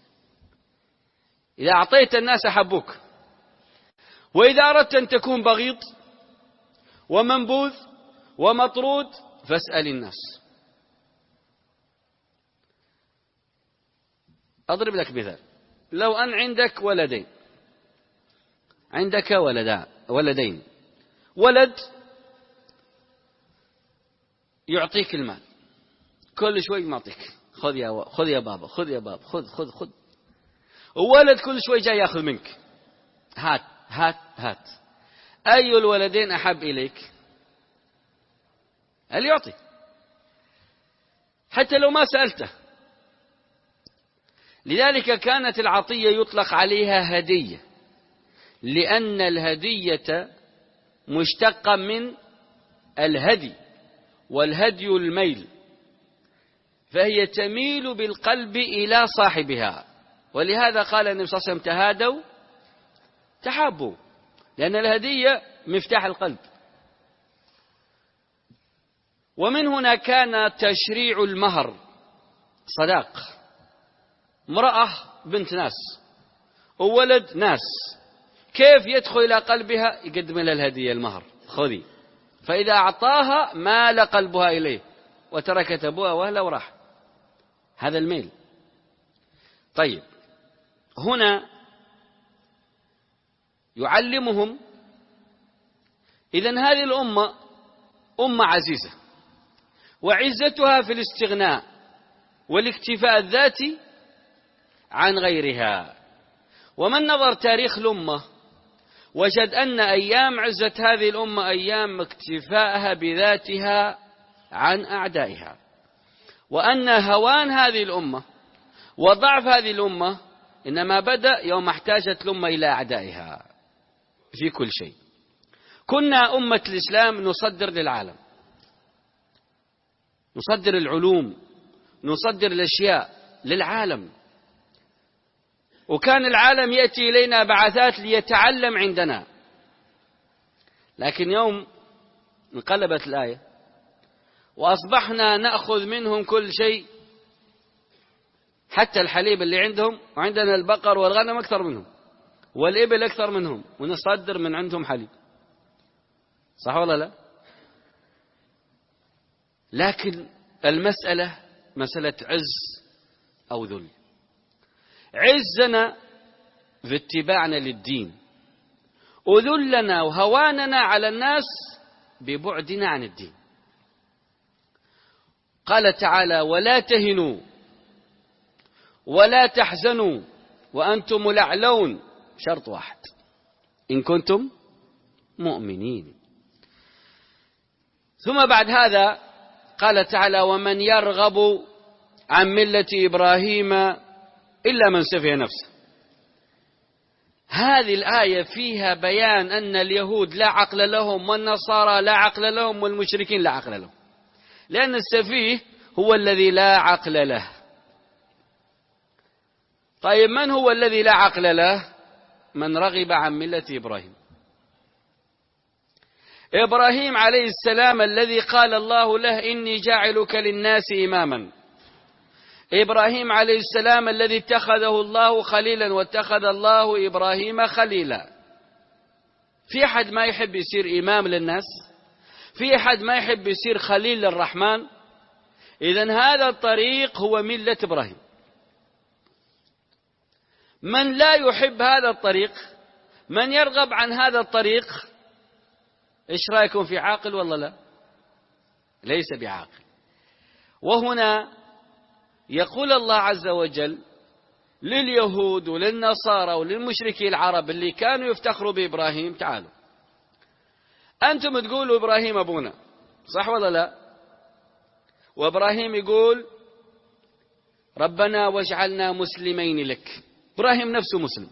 إذا أعطيت الناس أحبوك. وإذا أردت أن تكون بغيض ومنبوذ ومطرود فاسأل الناس. أضرب لك مثال. لو أن عندك ولدين، عندك ولدان ولدين ولد يعطيك المال، كل شوي معطيك، خذ يا خذ يا بابا، خذ يا بابا، خذ خذ خذ. وولد كل شوي جاي ياخذ منك، هات هات هات. أي الولدين أحب إليك؟ اللي يعطي، حتى لو ما سألته. لذلك كانت العطية يطلق عليها هدية، لأن الهدية مشتقة من الهدي، والهدي الميل، فهي تميل بالقلب إلى صاحبها. ولهذا قال النبي صلى الله عليه وسلم تهادوا تحابوا، لأن الهدية مفتاح القلب. ومن هنا كان تشريع المهر صداق. امرأة بنت ناس وولد ناس، كيف يدخل إلى قلبها؟ يقدم لها الهدية المهر، خذي. فإذا أعطاها مال قلبها إليه وتركت أبوها وأهلها وراح. هذا الميل. طيب هنا يعلمهم إذن هذه الأمة أمة عزيزة، وعزتها في الاستغناء والاكتفاء الذاتي عن غيرها. ومن نظر تاريخ الأمة وجد أن أيام عزة هذه الأمة أيام اكتفائها بذاتها عن أعدائها، وأن هوان هذه الأمة وضعف هذه الأمة إنما بدأ يوم احتاجت الأمة إلى أعدائها في كل شيء. كنا أمة الإسلام نصدر للعالم، نصدر العلوم، نصدر الأشياء للعالم، وكان العالم يأتي إلينا بعثات ليتعلم عندنا. لكن يوم انقلبت الآية وأصبحنا نأخذ منهم كل شيء، حتى الحليب اللي عندهم، وعندنا البقر والغنم أكثر منهم والإبل أكثر منهم، ونصدر من عندهم حليب. صح ولا لا؟ لكن المسألة مسألة عز أو ذل. عزنا في اتباعنا للدين، وذلنا وهواننا على الناس ببعدنا عن الدين. قال تعالى ولا تهنوا ولا تحزنوا وأنتم الأعلون، شرط واحد، إن كنتم مؤمنين. ثم بعد هذا قال تعالى ومن يرغب عن ملة إبراهيم إلا من سفه نفسه. هذه الآية فيها بيان أن اليهود لا عقل لهم، والنصارى لا عقل لهم، والمشركين لا عقل لهم، لأن السفيه هو الذي لا عقل له. طيب من هو الذي لا عقل له؟ من رغب عن ملة إبراهيم. إبراهيم عليه السلام الذي قال الله له إني جاعلك للناس إماما، إبراهيم عليه السلام الذي اتخذه الله خليلا واتخذ الله إبراهيم خليلا. في أحد ما يحب يصير إمام للناس؟ في أحد ما يحب يصير خليل للرحمن؟ إذن هذا الطريق هو ملة إبراهيم. من لا يحب هذا الطريق، من يرغب عن هذا الطريق، إيش رأيكم، في عاقل ولا لا؟ ليس بعاقل. وهنا يقول الله عز وجل لليهود وللنصارى وللمشركي العرب اللي كانوا يفتخروا بإبراهيم: تعالوا أنتم تقولوا إبراهيم أبونا، صح ولا لا؟ وإبراهيم يقول ربنا واجعلنا مسلمين لك، إبراهيم نفسه مسلم.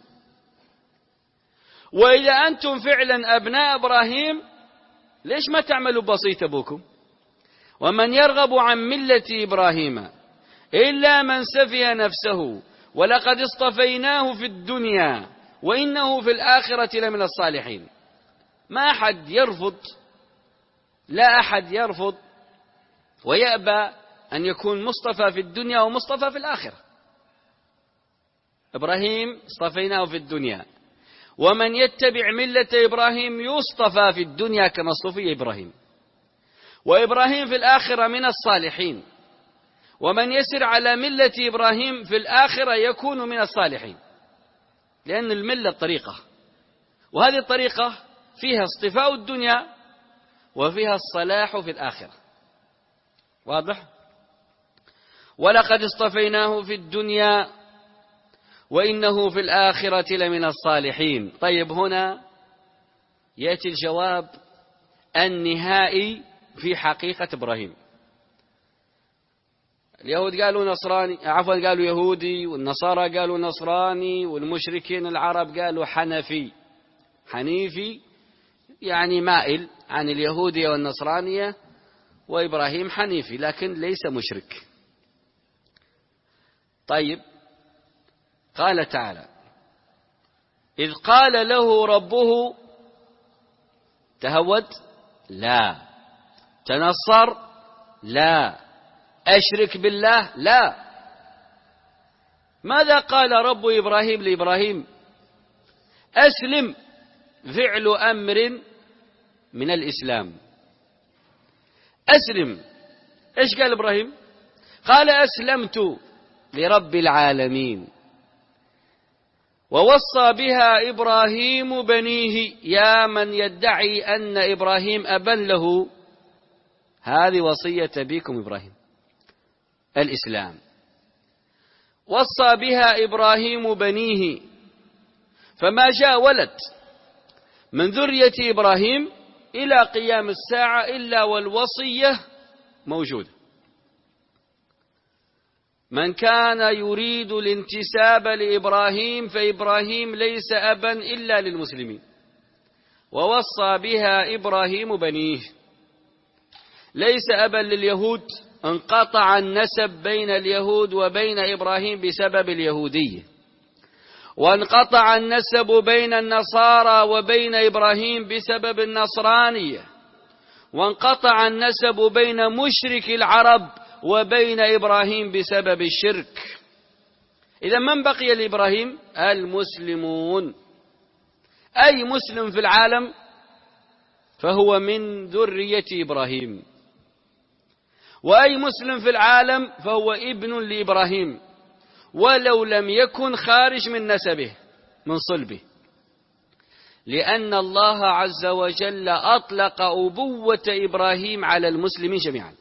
وإذا أنتم فعلا أبناء إبراهيم ليش ما تعملوا بسيط أبوكم؟ ومن يرغب عن ملة إبراهيم إلا من سفه نفسه ولقد اصطفيناه في الدنيا وإنه في الآخرة لمن الصالحين. ما أحد يرفض، لا أحد يرفض ويأبى أن يكون مصطفى في الدنيا ومصطفى في الآخرة. إبراهيم اصطفيناه في الدنيا، ومن يتبع ملة إبراهيم يصطفى في الدنيا كما اصطفي إبراهيم، وإبراهيم في الآخرة من الصالحين، ومن يسر على ملة إبراهيم في الآخرة يكون من الصالحين، لأن الملة طريقة، وهذه الطريقة فيها اصطفاء الدنيا وفيها الصلاح في الآخرة. واضح؟ ولقد اصطفيناه في الدنيا وإنه في الآخرة لمن الصالحين. طيب، هنا يأتي الجواب النهائي في حقيقة إبراهيم. اليهود قالوا نصراني، عفوا قالوا يهودي، والنصارى قالوا نصراني، والمشركين العرب قالوا حنفي. حنيفي يعني مائل عن اليهودية والنصرانية، وإبراهيم حنيفي لكن ليس مشرك. طيب، قال تعالى: إذ قال له ربه تهود؟ لا. تنصر؟ لا. أشرك بالله؟ لا. ماذا قال رب إبراهيم لإبراهيم؟ أسلم، فعل أمر من الإسلام. أسلم. إيش قال إبراهيم؟ قال أسلمت لرب العالمين. ووصى بها إبراهيم بنيه. يا من يدعي أن إبراهيم أبا له، هذه وصية أبيكم إبراهيم، الإسلام. وصى بها إبراهيم بنيه، فما جاء ولد من ذرية إبراهيم إلى قيام الساعة إلا والوصية موجودة. من كان يريد الانتساب لإبراهيم فإبراهيم ليس أبا إلا للمسلمين. ووصى بها إبراهيم بنيه، ليس أبا لليهود، انقطع النسب بين اليهود وبين إبراهيم بسبب اليهودية، وانقطع النسب بين النصارى وبين إبراهيم بسبب النصرانية، وانقطع النسب بين مشرك العرب وبين إبراهيم بسبب الشرك. إذا من بقي لإبراهيم؟ المسلمون. أي مسلم في العالم فهو من ذرية إبراهيم، وأي مسلم في العالم فهو ابن لإبراهيم، ولو لم يكن خارج من نسبه من صلبه، لأن الله عز وجل أطلق أبوة إبراهيم على المسلمين جميعا،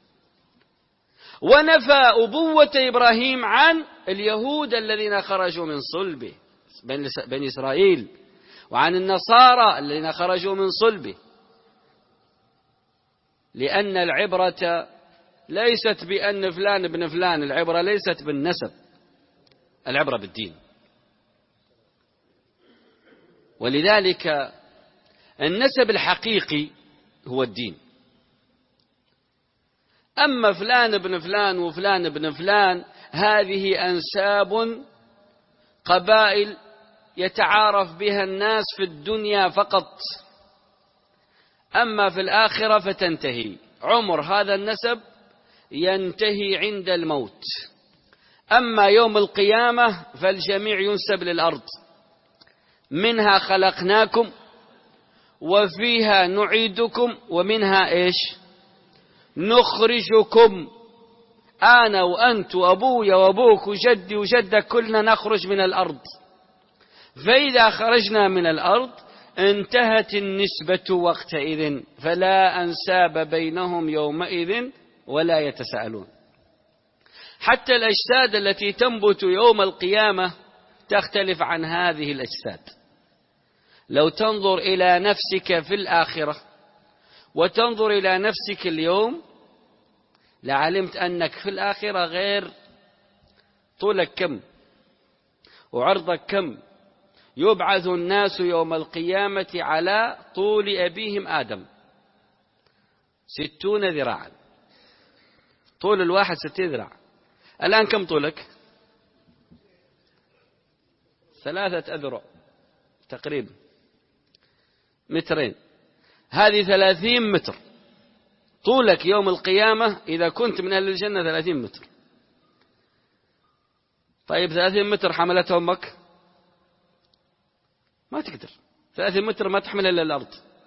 ونفى أبوة إبراهيم عن اليهود الذين خرجوا من صلبه بني إسرائيل، وعن النصارى الذين خرجوا من صلبه، لأن العبرة ليست بأن فلان ابن فلان، العبرة ليست بالنسب، العبرة بالدين. ولذلك النسب الحقيقي هو الدين. أما فلان ابن فلان وفلان ابن فلان، هذه أنساب قبائل يتعارف بها الناس في الدنيا فقط. أما في الآخرة فتنتهي، عمر هذا النسب ينتهي عند الموت. أما يوم القيامة فالجميع ينسب للأرض، منها خلقناكم وفيها نعيدكم ومنها إيش نخرجكم، أنا وأنت وأبويا وأبوك وجدي وجدك كلنا نخرج من الأرض. فإذا خرجنا من الأرض انتهت النسبة وقتئذ، فلا أنساب بينهم يومئذ ولا يتساءلون. حتى الأجساد التي تنبت يوم القيامة تختلف عن هذه الأجساد. لو تنظر إلى نفسك في الآخرة وتنظر إلى نفسك اليوم لعلمت أنك في الآخرة غير. طولك كم وعرضك كم. يبعث الناس يوم القيامة على طول أبيهم آدم ستون ذراعا، طول الواحد ستين ذراع. الآن كم طولك؟ ثلاثة أذرع تقريبا، مترين. هذه ثلاثين متر طولك يوم القيامة إذا كنت من أهل الجنة، ثلاثين متر. طيب ثلاثين متر حملتها أمك؟ ما تقدر. ثلاثين متر ما تحمل إلا الأرض.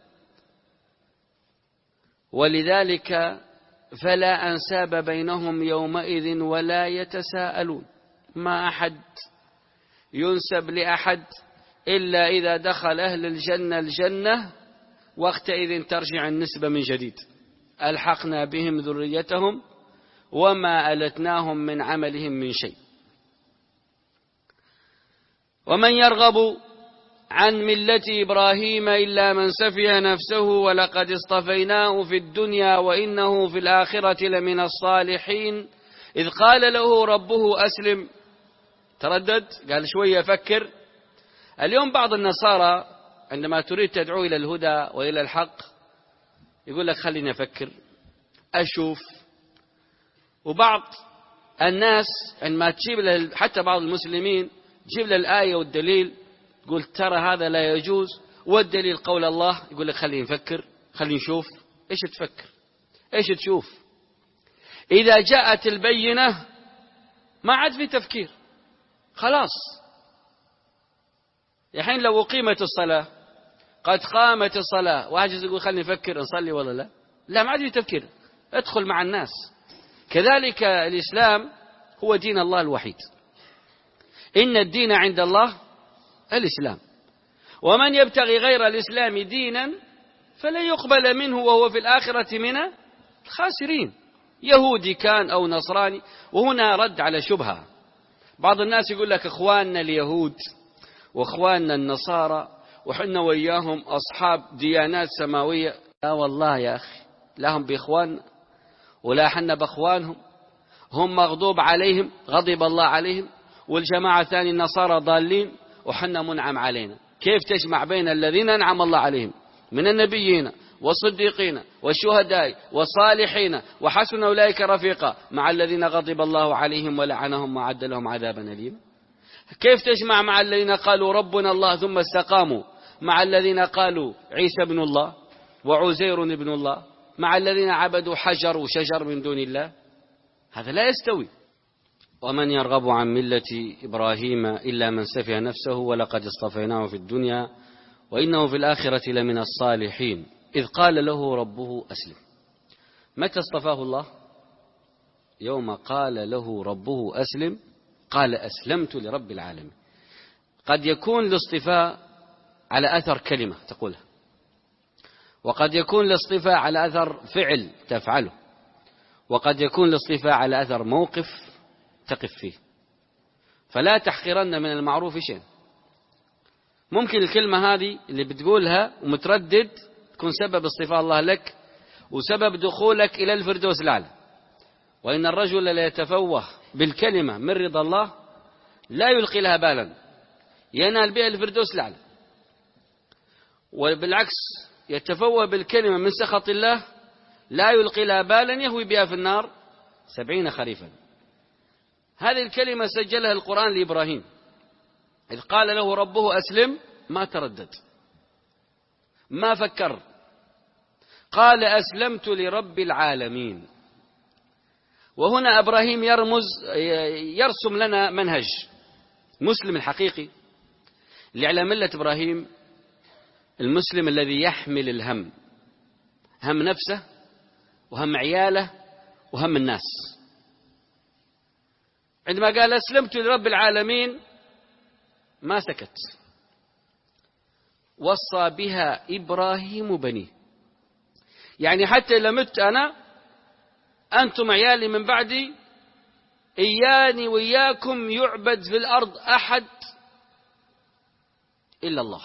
ولذلك فلا أنساب بينهم يومئذ ولا يتساءلون. ما أحد ينسب لأحد إلا إذا دخل أهل الجنة الجنة، وقتئذ ترجع النسبة من جديد. ألحقنا بهم ذريتهم وما ألتناهم من عملهم من شيء. ومن يرغب عن ملة إبراهيم إلا من سفه نفسه ولقد اصطفيناه في الدنيا وإنه في الآخرة لمن الصالحين إذ قال له ربه أسلم. تردد، قال شوية فكر. اليوم بعض النصارى عندما تريد تدعو إلى الهدى وإلى الحق يقول لك خليني أفكر أشوف. وبعض الناس عندما تجيب له، حتى بعض المسلمين تجيب له الآية والدليل يقول ترى هذا لا يجوز، والدليل قول الله، يقول لك خليني نفكر خليني نشوف. إيش تفكر؟ إيش تشوف؟ إذا جاءت البينة ما عاد في تفكير، خلاص. الحين لو أقيمت الصلاة، قد قامت الصلاة، واحد يقول خليني نفكر نصلي ولا لا؟ لا، ما عاد في تفكير، ادخل مع الناس. كذلك الإسلام هو دين الله الوحيد. إن الدين عند الله الإسلام، ومن يبتغي غير الإسلام دينا فلن يقبل منه وهو في الآخرة من الخاسرين. يهودي كان أو نصراني. وهنا رد على شبهة. بعض الناس يقول لك إخواننا اليهود وإخواننا النصارى وحنا وياهم أصحاب ديانات سماوية. لا والله يا أخي، لا هم بإخواننا ولا حنا بإخوانهم. هم مغضوب عليهم، غضب الله عليهم، والجماعة الثاني النصارى ضالين وحنا منعم علينا. كيف تجمع بين الذين أنعم الله عليهم من النبيين والصديقين والشهداء والصالحين وحسن أولئك رفيقا مع الذين غضب الله عليهم ولعنهم وأعد لهم عذابا أليما؟ كيف تجمع مع الذين قالوا ربنا الله ثم استقاموا مع الذين قالوا عيسى ابن الله وعزير ابن الله مع الذين عبدوا حجر وشجر من دون الله؟ هذا لا يستوي. ومن يرغب عن ملة إبراهيم إلا من سفه نفسه ولقد اصطفيناه في الدنيا وإنه في الآخرة لمن الصالحين إذ قال له ربه أسلم. متى اصطفاه الله؟ يوم قال له ربه أسلم، قال أسلمت لرب العالمين. قد يكون الاصطفاء على أثر كلمة تقولها، وقد يكون الاصطفاء على أثر فعل تفعله، وقد يكون الاصطفاء على أثر موقف تقف فيه. فلا تحقرن من المعروف شيء. ممكن الكلمة هذه اللي بتقولها ومتردد تكون سبب اصطفاء الله لك وسبب دخولك إلى الفردوس الأعلى. وإن الرجل لا يتفوه بالكلمة من رضا الله لا يلقي لها بالا ينال بها الفردوس الأعلى، وبالعكس يتفوه بالكلمة من سخط الله لا يلقي لها بالا يهوي بها في النار سبعين خريفا. هذه الكلمة سجلها القرآن لإبراهيم إذ قال له ربه أسلم، ما تردد، ما فكر، قال أسلمت لرب العالمين. وهنا إبراهيم يرمز يرسم لنا منهج مسلم الحقيقي اللي على ملة إبراهيم، المسلم الذي يحمل الهم، هم نفسه وهم عياله وهم الناس. عندما قال أسلمت لرب العالمين ما سكت، وصى بها إبراهيم بنيه، يعني حتى إذا مت أنا أنتم عيالي من بعدي إياني وإياكم يعبد في الأرض أحد إلا الله.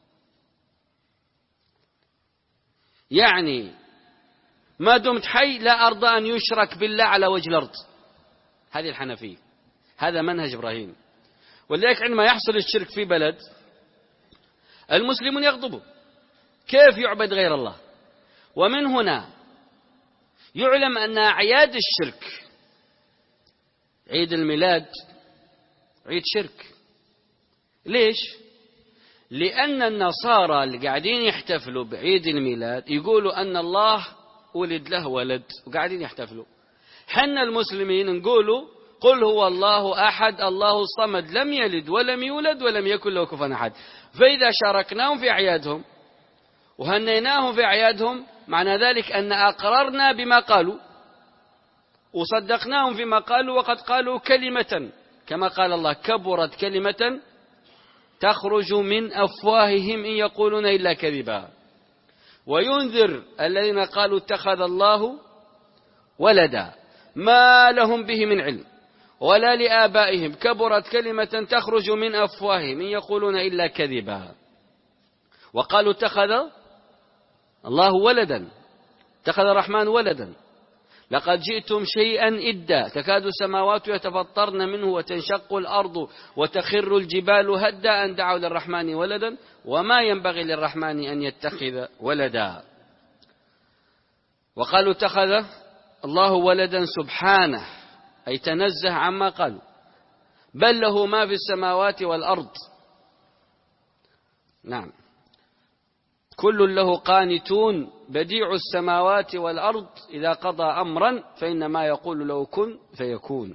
يعني ما دمت حي لا أرضى أن يشرك بالله على وجه الأرض. هذه الحنفية، هذا منهج إبراهيم. ولذلك عندما يحصل الشرك في بلد المسلمون يغضبوا، كيف يعبد غير الله؟ ومن هنا يعلم أن أعياد الشرك، عيد الميلاد عيد شرك. ليش؟ لأن النصارى اللي قاعدين يحتفلوا بعيد الميلاد يقولوا أن الله ولد له ولد وقاعدين يحتفلوا. حنا المسلمين نقولوا قل هو الله أحد الله الصمد لم يلد ولم يولد ولم يكن له كفوا أحد. فإذا شاركناهم في أعيادهم وهنيناهم في أعيادهم معنى ذلك أن أقررنا بما قالوا وصدقناهم فيما قالوا، وقد قالوا كلمة كما قال الله كبرت كلمة تخرج من أفواههم إن يقولون إلا كذبا. وينذر الذين قالوا اتخذ الله ولدا ما لهم به من علم ولا لآبائهم كبرت كلمة تخرج من أفواههم إن يقولون إلا كذبا. وقالوا اتخذ الله ولدا، اتخذ الرحمن ولدا، لقد جئتم شيئا إدا تكاد السماوات يتفطرن منه وتنشق الأرض وتخر الجبال هدا أن دعوا للرحمن ولدا وما ينبغي للرحمن أن يتخذ ولدا. وقالوا اتخذ الله ولدا سبحانه أي تنزه عما قالوا، بل له ما في السماوات والأرض. نعم، كل له قانتون بديع السماوات والأرض إذا قضى أمرا فإنما يقول له كن فيكون.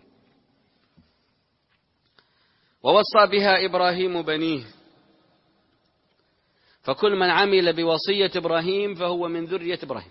ووصى بها إبراهيم بنيه، فكل من عمل بوصية إبراهيم فهو من ذرية إبراهيم،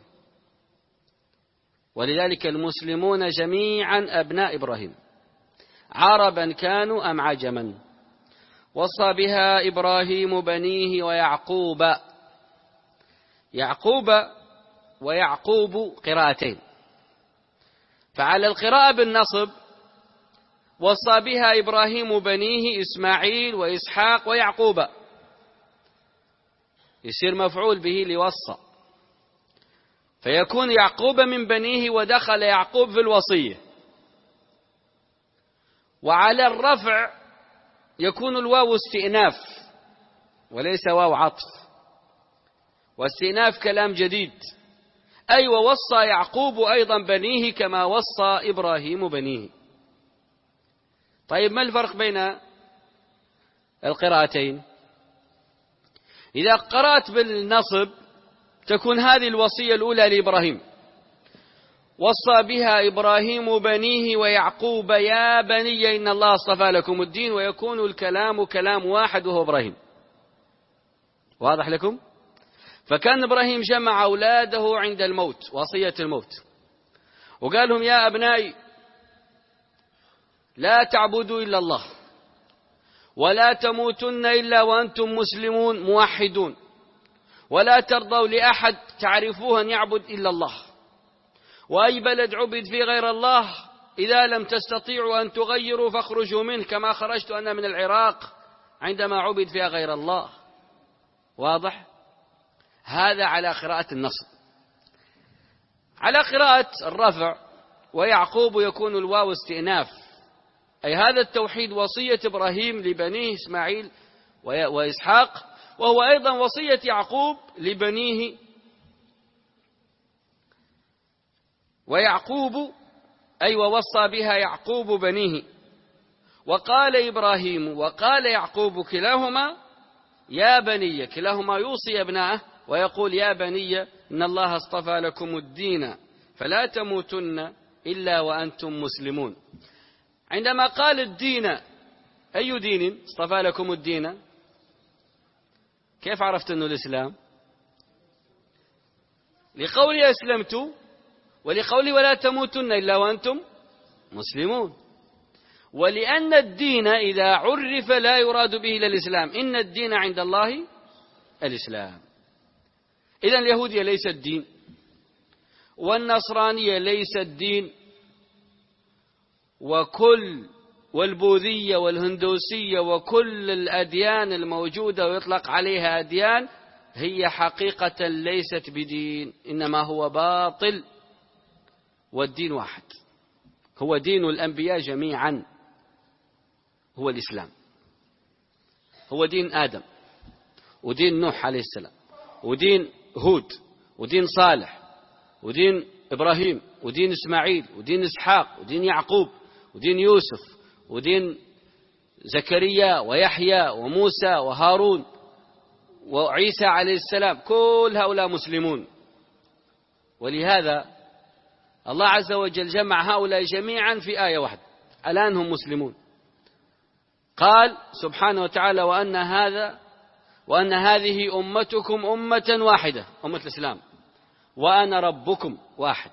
ولذلك المسلمون جميعا أبناء إبراهيم عربا كانوا أم عجما. وصى بها إبراهيم بنيه ويعقوب. يعقوب ويعقوب قراءتين، فعلى القراءة بالنصب وصى بها إبراهيم بنيه إسماعيل وإسحاق ويعقوب، يصير مفعول به لوصى، فيكون يعقوب من بنيه ودخل يعقوب في الوصية. وعلى الرفع يكون الواو استئناف وليس واو عطف، واستئناف كلام جديد، أي ووصى يعقوب أيضا بنيه كما وصى إبراهيم بنيه. طيب ما الفرق بين القراءتين؟ إذا قرأت بالنصب تكون هذه الوصية الأولى لإبراهيم، وصى بها إبراهيم بنيه ويعقوب يا بني إن الله اصطفى لكم الدين، ويكون الكلام كلام واحد وهو إبراهيم. واضح لكم؟ فكان إبراهيم جمع أولاده عند الموت، وصية الموت، وقال لهم يا أبنائي لا تعبدوا إلا الله ولا تموتن إلا وأنتم مسلمون موحدون، ولا ترضوا لأحد تعرفوه أن يعبد إلا الله، وأي بلد عبد في غير الله إذا لم تستطيعوا أن تغيروا فاخرجوا منه كما خرجت أنا من العراق عندما عبد فيها غير الله. واضح؟ هذا على قراءة النصب. على قراءة الرفع ويعقوب يكون الواو استئناف، أي هذا التوحيد وصية إبراهيم لبنيه إسماعيل وإسحاق، وهو أيضا وصية يعقوب لبنيه. ويعقوب أي ووصى بها يعقوب بنيه. وقال إبراهيم وقال يعقوب كلاهما يا بني، كلاهما يوصي أبناءه ويقول يا بني إن الله اصطفى لكم الدين فلا تموتن إلا وأنتم مسلمون. عندما قال الدين، أي دين اصطفى لكم الدين؟ كيف عرفت أنه الإسلام؟ لقولي أسلمت، ولقولي ولا تموتن إلا وأنتم مسلمون. ولأن الدين إذا عرف لا يراد به إلا الإسلام، إن الدين عند الله الإسلام. إذن اليهودية ليس الدين، والنصرانية ليس الدين، وكل والبوذية والهندوسية وكل الأديان الموجودة ويطلق عليها أديان هي حقيقة ليست بدين، إنما هو باطل. والدين واحد، هو دين الأنبياء جميعا، هو الإسلام. هو دين آدم، ودين نوح عليه السلام، ودين هود، ودين صالح، ودين إبراهيم، ودين إسماعيل، ودين إسحاق، ودين يعقوب، ودين يوسف، ودين زكريا ويحيى وموسى وهارون وعيسى عليه السلام. كل هؤلاء مسلمون. ولهذا الله عز وجل جمع هؤلاء جميعا في آية واحدة، الآن هم مسلمون. قال سبحانه وتعالى وأن هذا وأن هذه أمتكم أمة واحدة، أمة الإسلام، وأنا ربكم واحد.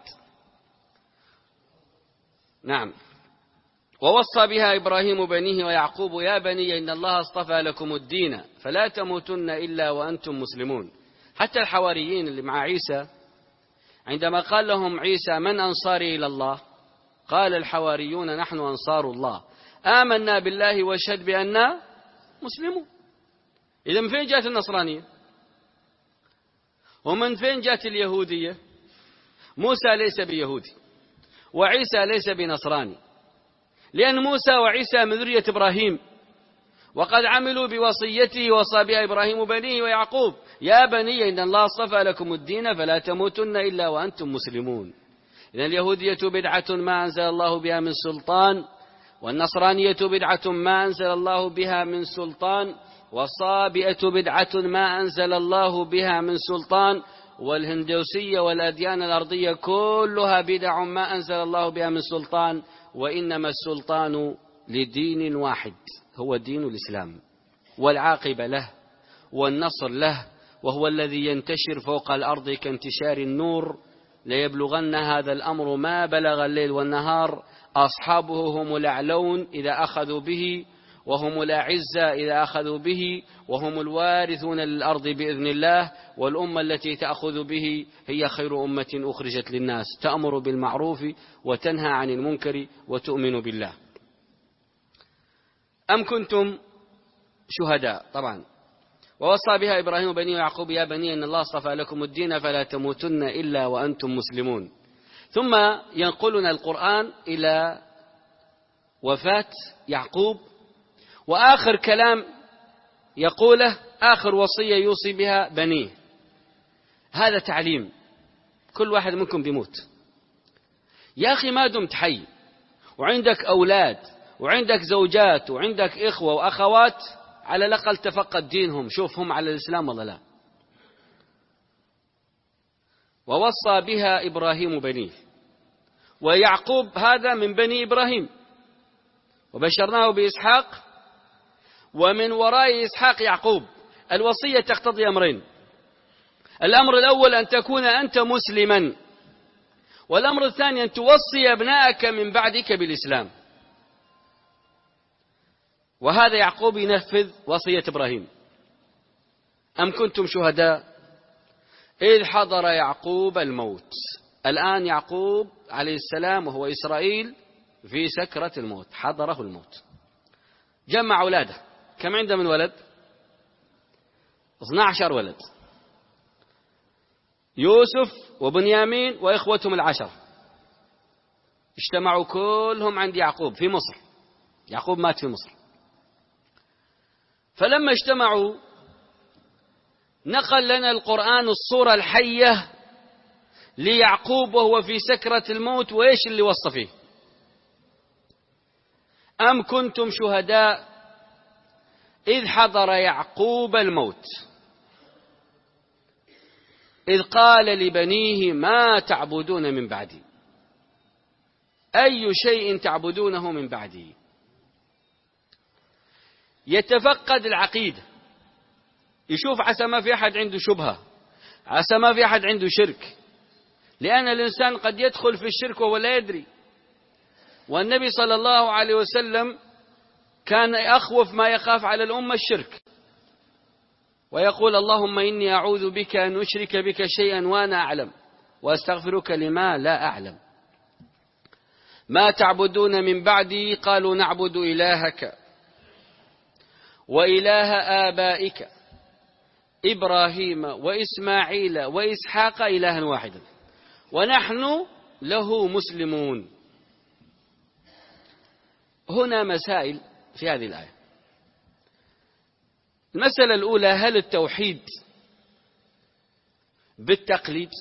نعم. ووصى بها إبراهيم بنيه ويعقوب يا بني إن الله اصطفى لكم الدين فلا تموتن إلا وأنتم مسلمون. حتى الحواريين اللي مع عيسى عندما قال لهم عيسى من أنصاري إلى الله، قال الحواريون نحن أنصار الله آمنا بالله واشهد بأننا مسلمون. إذا من فين جاءت النصرانية؟ ومن فين جاءت اليهودية؟ موسى ليس بيهودي، وعيسى ليس بنصراني، لأن موسى وعيسى من ذرية إبراهيم، وقد عملوا بوصيته وصى بها إبراهيم بنيه ويعقوب يا بني إن الله اصطفى لكم الدين فلا تموتن إلا وأنتم مسلمون. إذن اليهودية بدعة ما أنزل الله بها من سلطان، والنصرانية بدعة ما أنزل الله بها من سلطان، والصابئة بدعة ما أنزل الله بها من سلطان، والهندوسية والأديان الأرضية كلها بدع ما أنزل الله بها من سلطان. وإنما السلطان لدين واحد هو دين الإسلام، والعاقبة له والنصر له، وهو الذي ينتشر فوق الأرض كانتشار النور. ليبلغن هذا الأمر ما بلغ الليل والنهار، أصحابه هم الأعلون إذا أخذوا به، وهم الأعزة إذا أخذوا به، وهم الوارثون للأرض بإذن الله. والأمة التي تأخذ به هي خير أمة أخرجت للناس، تأمر بالمعروف وتنهى عن المنكر وتؤمن بالله. أم كنتم شهداء، طبعا ووصى بها إبراهيم بنيه ويعقوب يا بني إن الله اصطفى لكم الدين فلا تموتن إلا وأنتم مسلمون. ثم ينقلنا القرآن إلى وفاة يعقوب، وآخر كلام يقوله آخر وصية يوصي بها بنيه. هذا تعليم، كل واحد منكم بيموت يا أخي، ما دمت حي وعندك أولاد وعندك زوجات وعندك إخوة وأخوات، على الأقل تفقد دينهم، شوفهم على الإسلام ولا لا. ووصى بها إبراهيم بنيه ويعقوب، هذا من بني إبراهيم، وبشرناه بإسحاق، ومن وراء إسحاق يعقوب. الوصية تقتضي أمرين: الأمر الأول أن تكون أنت مسلما، والأمر الثاني أن توصي أبنائك من بعدك بالإسلام. وهذا يعقوب ينفذ وصية إبراهيم. أم كنتم شهداء إذ حضر يعقوب الموت. الآن يعقوب عليه السلام وهو إسرائيل في سكرة الموت، حضره الموت، جمع أولاده. كم عنده من ولد؟ اثنا عشر ولد، يوسف وبنيامين وإخوتهم العشر، اجتمعوا كلهم عند يعقوب في مصر. يعقوب مات في مصر. فلما اجتمعوا نقل لنا القرآن الصورة الحية ليعقوب وهو في سكرة الموت، وإيش اللي وصى فيه. أم كنتم شهداء إذ حضر يعقوب الموت. إذ قال لبنيه ما تعبدون من بعدي، أي شيء تعبدونه من بعدي. يتفقد العقيدة، يشوف عسى ما في أحد عنده شبهة، عسى ما في أحد عنده شرك، لأن الإنسان قد يدخل في الشرك وهو لا يدري. والنبي صلى الله عليه وسلم كان أخوف ما يخاف على الأمة الشرك، ويقول اللهم إني أعوذ بك أن أشرك بك شيئا وأنا أعلم وأستغفرك لما لا أعلم. ما تعبدون من بعدي قالوا نعبد إلهك وإله آبائك إبراهيم وإسماعيل وإسحاق إلها واحدا ونحن له مسلمون. هنا مسائل في هذه الآية. المسألة الأولى: هل التوحيد بالتقليد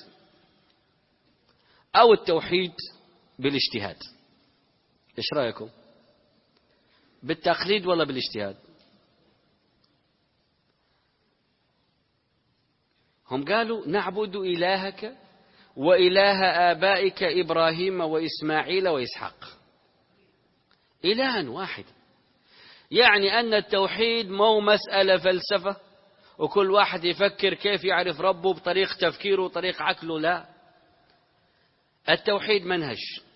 أو التوحيد بالاجتهاد؟ إيش رأيكم؟ بالتقليد ولا بالاجتهاد؟ هم قالوا نعبد إلهك وإله آبائك إبراهيم وإسماعيل وإسحاق، إلها واحد. يعني أن التوحيد مو مسألة فلسفة وكل واحد يفكر كيف يعرف ربه بطريق تفكيره وطريق عقله، لا، التوحيد منهج،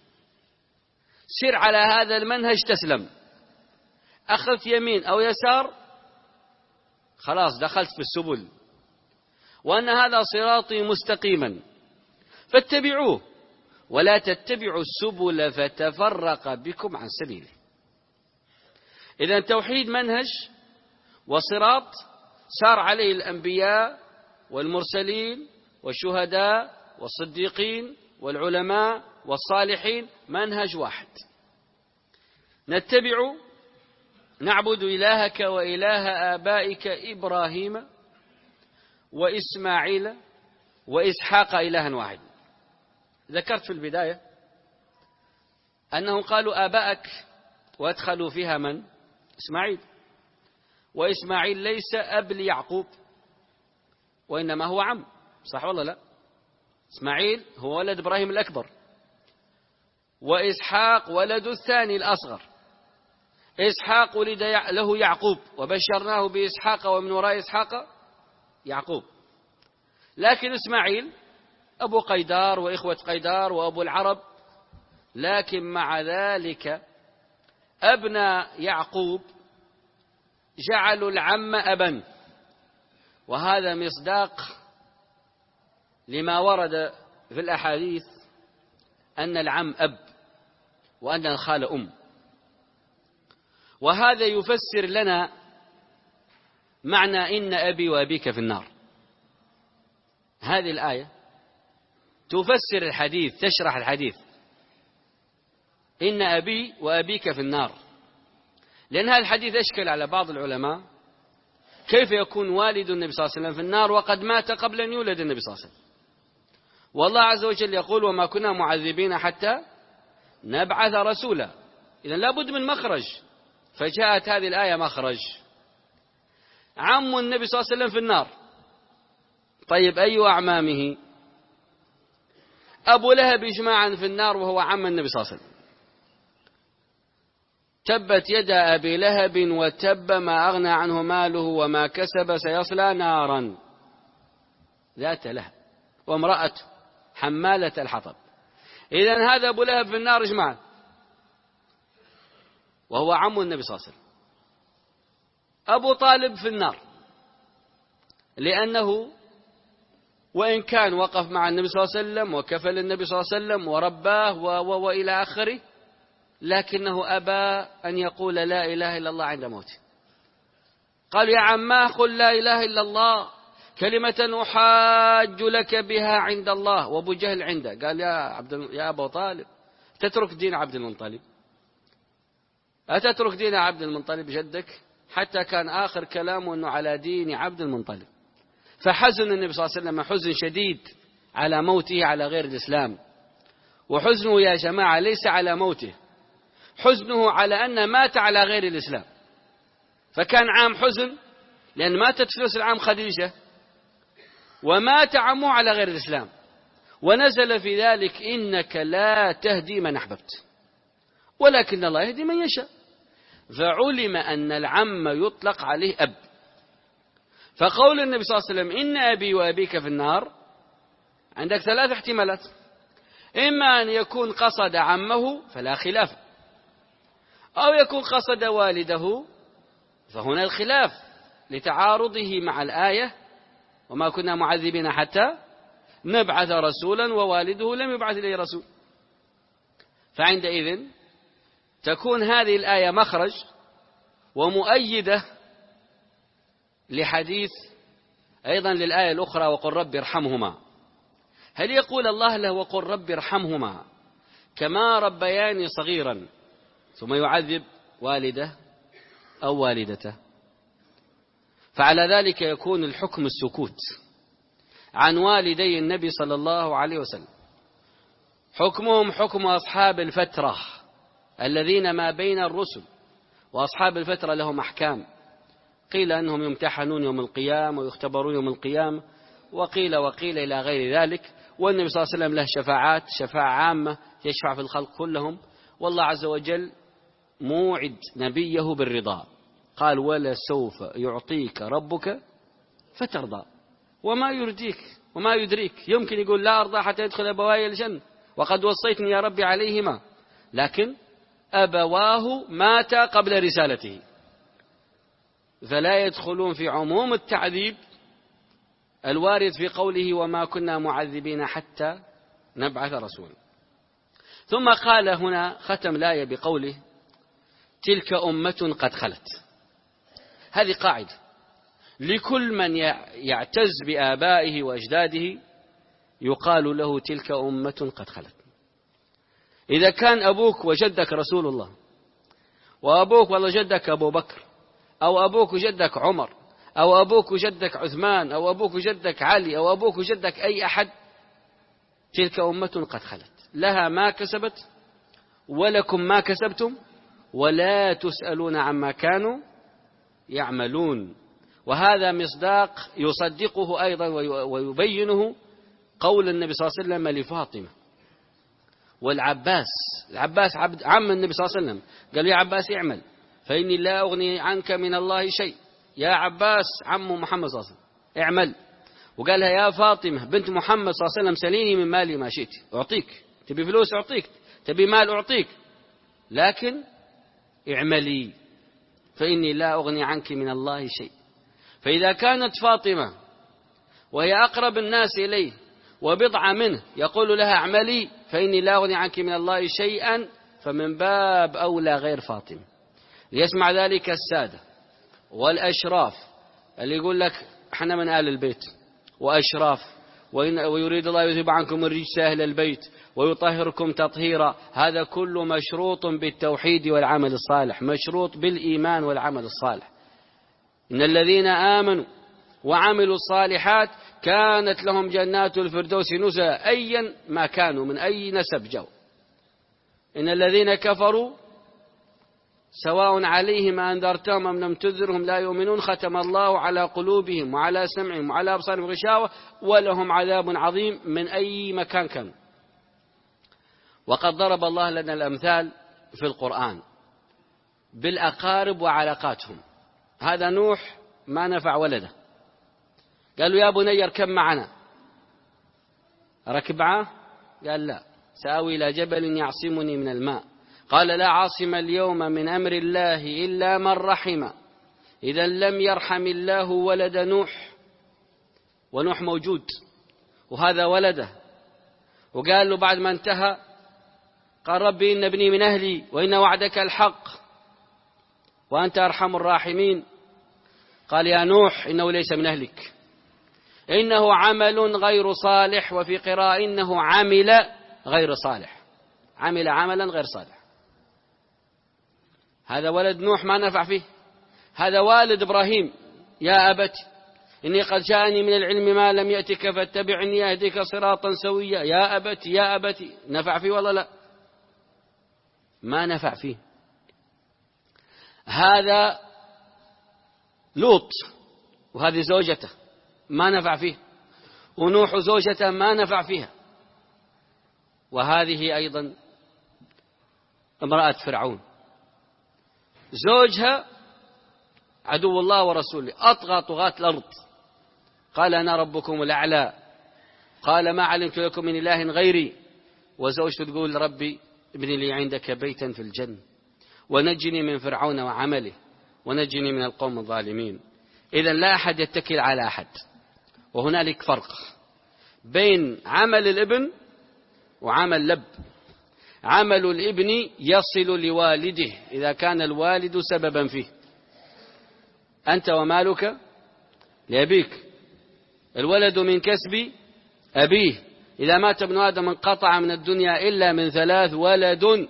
سر على هذا المنهج تسلم. أخذت يمين أو يسار خلاص دخلت في السبل، وأن هذا صراطي مستقيما فاتبعوه ولا تتبعوا السبل فتفرق بكم عن سبيله. إذن التوحيد منهج وصراط سار عليه الأنبياء والمرسلين والشهداء والصديقين والعلماء والصالحين، منهج واحد نتبع. نعبد إلهك وإله آبائك إبراهيم وإسماعيل وإسحاق إلها واحد. ذكرت في البداية أنهم قالوا آبائك وادخلوا فيها من؟ إسماعيل، وإسماعيل ليس أب ليعقوب وإنما هو عم، صح ولا لا؟ إسماعيل هو ولد إبراهيم الأكبر، وإسحاق ولد الثاني الأصغر. إسحاق ولد له يعقوب وبشرناه بإسحاق ومن وراء إسحاق يعقوب. لكن إسماعيل أبو قيدار وإخوة قيدار وأبو العرب، لكن مع ذلك أبناء يعقوب جعلوا العم أبا، وهذا مصداق لما ورد في الأحاديث أن العم أب وأن الخال أم. وهذا يفسر لنا معنى إن أبي وأبيك في النار. هذه الآية تفسر الحديث، تشرح الحديث إن أبي وأبيك في النار، لأن هذا الحديث أشكل على بعض العلماء، كيف يكون والد النبي صلى الله عليه وسلم في النار وقد مات قبل أن يولد النبي صلى الله عليه وسلم؟ والله عز وجل يقول وما كنا معذبين حتى نبعث رسولا. إذن لابد من مخرج، فجاءت هذه الآية مخرج. عم النبي صلى الله عليه وسلم في النار، طيب أي أعمامه؟ أبو لهب إجماعا في النار وهو عم النبي صلى الله عليه وسلم. تبت يدا أبي لهب وتب ما أغنى عنه ماله وما كسب سيصلى نارا ذات لهب وامرأته حمالة الحطب. إذن هذا أبو لهب في النار إجماعا وهو عم النبي صلى الله عليه وسلم. أبو طالب في النار لأنه وإن كان وقف مع النبي صلى الله عليه وسلم وكفل النبي صلى الله عليه وسلم ورباه وإلى آخره، لكنه أبى أن يقول لا إله إلا الله عند موته. قال يا عماه قل لا إله إلا الله كلمة أحاج لك بها عند الله، وأبو جهل عنده قال يا عبد يا أبو طالب تترك دين عبد المطلب، أتترك دين عبد المطلب جدك؟ حتى كان آخر كلامه أنه على دين عبد المطلب. فحزن النبي صلى الله عليه وسلم حزن شديد على موته على غير الإسلام. وحزنه يا جماعة ليس على موته، حزنه على أن مات على غير الإسلام. فكان عام حزن لأن ماتت في نفس العام خديجة ومات عمه على غير الإسلام، ونزل في ذلك إنك لا تهدي من أحببت ولكن الله يهدي من يشاء. فعلم أن العم يطلق عليه أب. فقول النبي صلى الله عليه وسلم إن أبي وأبيك في النار، عندك ثلاث احتمالات: إما أن يكون قصد عمه فلا خلاف، أو يكون قصد والده فهنا الخلاف لتعارضه مع الآية وما كنا معذبين حتى نبعث رسولا ووالده لم يبعث إليه رسول. فعندئذ تكون هذه الآية مخرج ومؤيدة لحديث أيضا للآية الأخرى وقل رب ارحمهما. هل يقول الله له وقل رب ارحمهما كما ربياني صغيرا ثم يعذب والده أو والدته؟ فعلى ذلك يكون الحكم السكوت عن والدي النبي صلى الله عليه وسلم، حكمهم حكم أصحاب الفترة الذين ما بين الرسل، وأصحاب الفترة لهم أحكام، قيل أنهم يمتحنون يوم القيامة ويختبرون يوم القيامة، وقيل وقيل إلى غير ذلك. والنبي صلى الله عليه وسلم له شفاعات، شفاعة عامة يشفع في الخلق كلهم، والله عز وجل موعد نبيه بالرضا، قال ولا سوف يعطيك ربك فترضى وما يرضيك وما يدريك. يمكن يقول لا أرضى حتى يدخل أبواي الجنة وقد وصيتني يا ربي عليهما، لكن أبواه ماتا قبل رسالته، فلا يدخلون في عموم التعذيب الوارد في قوله وما كنا معذبين حتى نبعث رسولا. ثم قال هنا ختم الآية بقوله تلك أمة قد خلت. هذه قاعدة لكل من يعتز بآبائه وأجداده، يقال له تلك أمة قد خلت. إذا كان أبوك وجدك رسول الله، وأبوك والله جدك أبو بكر، أو أبوك وجدك عمر، أو أبوك وجدك عثمان، أو أبوك وجدك علي، أو أبوك وجدك أي أحد، تلك أمة قد خلت لها ما كسبت ولكم ما كسبتم ولا تسألون عما كانوا يعملون. وهذا مصداق يصدقه أيضا ويبينه قول النبي صلى الله عليه وسلم لفاطمة والعباس. العباس عم النبي صلى الله عليه وسلم، قال يا عباس اعمل فإني لا أغني عنك من الله شيء. يا عباس عم محمد صلى الله عليه وسلم اعمل. وقالها يا فاطمة بنت محمد صلى الله عليه وسلم سليني من مالي ما شئت أعطيك، تبي فلوس أعطيك، تبي مال أعطيك، لكن اعملي فإني لا أغني عنك من الله شيء. فإذا كانت فاطمة وهي أقرب الناس إليه وبضعة منه يقول لها اعملي فإني لا أغني عنك من الله شيئا، فمن باب أولى غير فاطمة. ليسمع ذلك السادة والأشراف اللي يقول لك احنا من آل البيت وأشراف، ويريد الله يذهب عنكم الرجس أهل البيت ويطهركم تطهيرا. هذا كله مشروط بالتوحيد والعمل الصالح، مشروط بالإيمان والعمل الصالح. إن الذين آمنوا وعملوا الصالحات كانت لهم جنات الفردوس نزلا أيا ما كانوا من أي نسب جو. إن الذين كفروا سواء عليهم أنذرتهم أم لم تنذرهم لا يؤمنون ختم الله على قلوبهم وعلى سمعهم وعلى أبصارهم غشاوة ولهم عذاب عظيم من أي مكان كانوا. وقد ضرب الله لنا الأمثال في القرآن بالأقارب وعلاقاتهم. هذا نوح ما نفع ولده، قالوا يا بني اركب معنا، ركب معه؟ قال لا، سآوي إلى جبل يعصمني من الماء. قال لا عاصم اليوم من أمر الله إلا من رحم. إذا لم يرحم الله ولد نوح، ونوح موجود وهذا ولده. وقال له بعد ما انتهى قال ربي إن ابني من أهلي وإن وعدك الحق وأنت أرحم الراحمين. قال يا نوح إنه ليس من أهلك، إنه عمل غير صالح، وفي قراءة إنه عمل غير صالح، عمل عملا غير صالح. هذا ولد نوح ما نفع فيه. هذا والد إبراهيم يا أبت إني قد جاءني من العلم ما لم يأتك فاتبعني أهدك صراطا سويا. يا أبت يا أبت نفع فيه والله لا، ما نفع فيه. هذا لوط وهذه زوجته ما نفع فيه. ونوح زوجته ما نفع فيها. وهذه أيضا امرأة فرعون، زوجها عدو الله ورسوله، أطغى طغاة الأرض، قال أنا ربكم الأعلى، قال ما علمت لكم من إله غيري، وزوجته تقول ربي ابني لي عندك بيتا في الجنة ونجني من فرعون وعمله ونجني من القوم الظالمين. إذن لا أحد يتكل على أحد. وهنالك فرق بين عمل الابن وعمل الأب. عمل الابن يصل لوالده إذا كان الوالد سببا فيه. أنت ومالك لأبيك، الولد من كسب أبيه، إذا مات ابن آدم انقطع من الدنيا إلا من ثلاث: ولد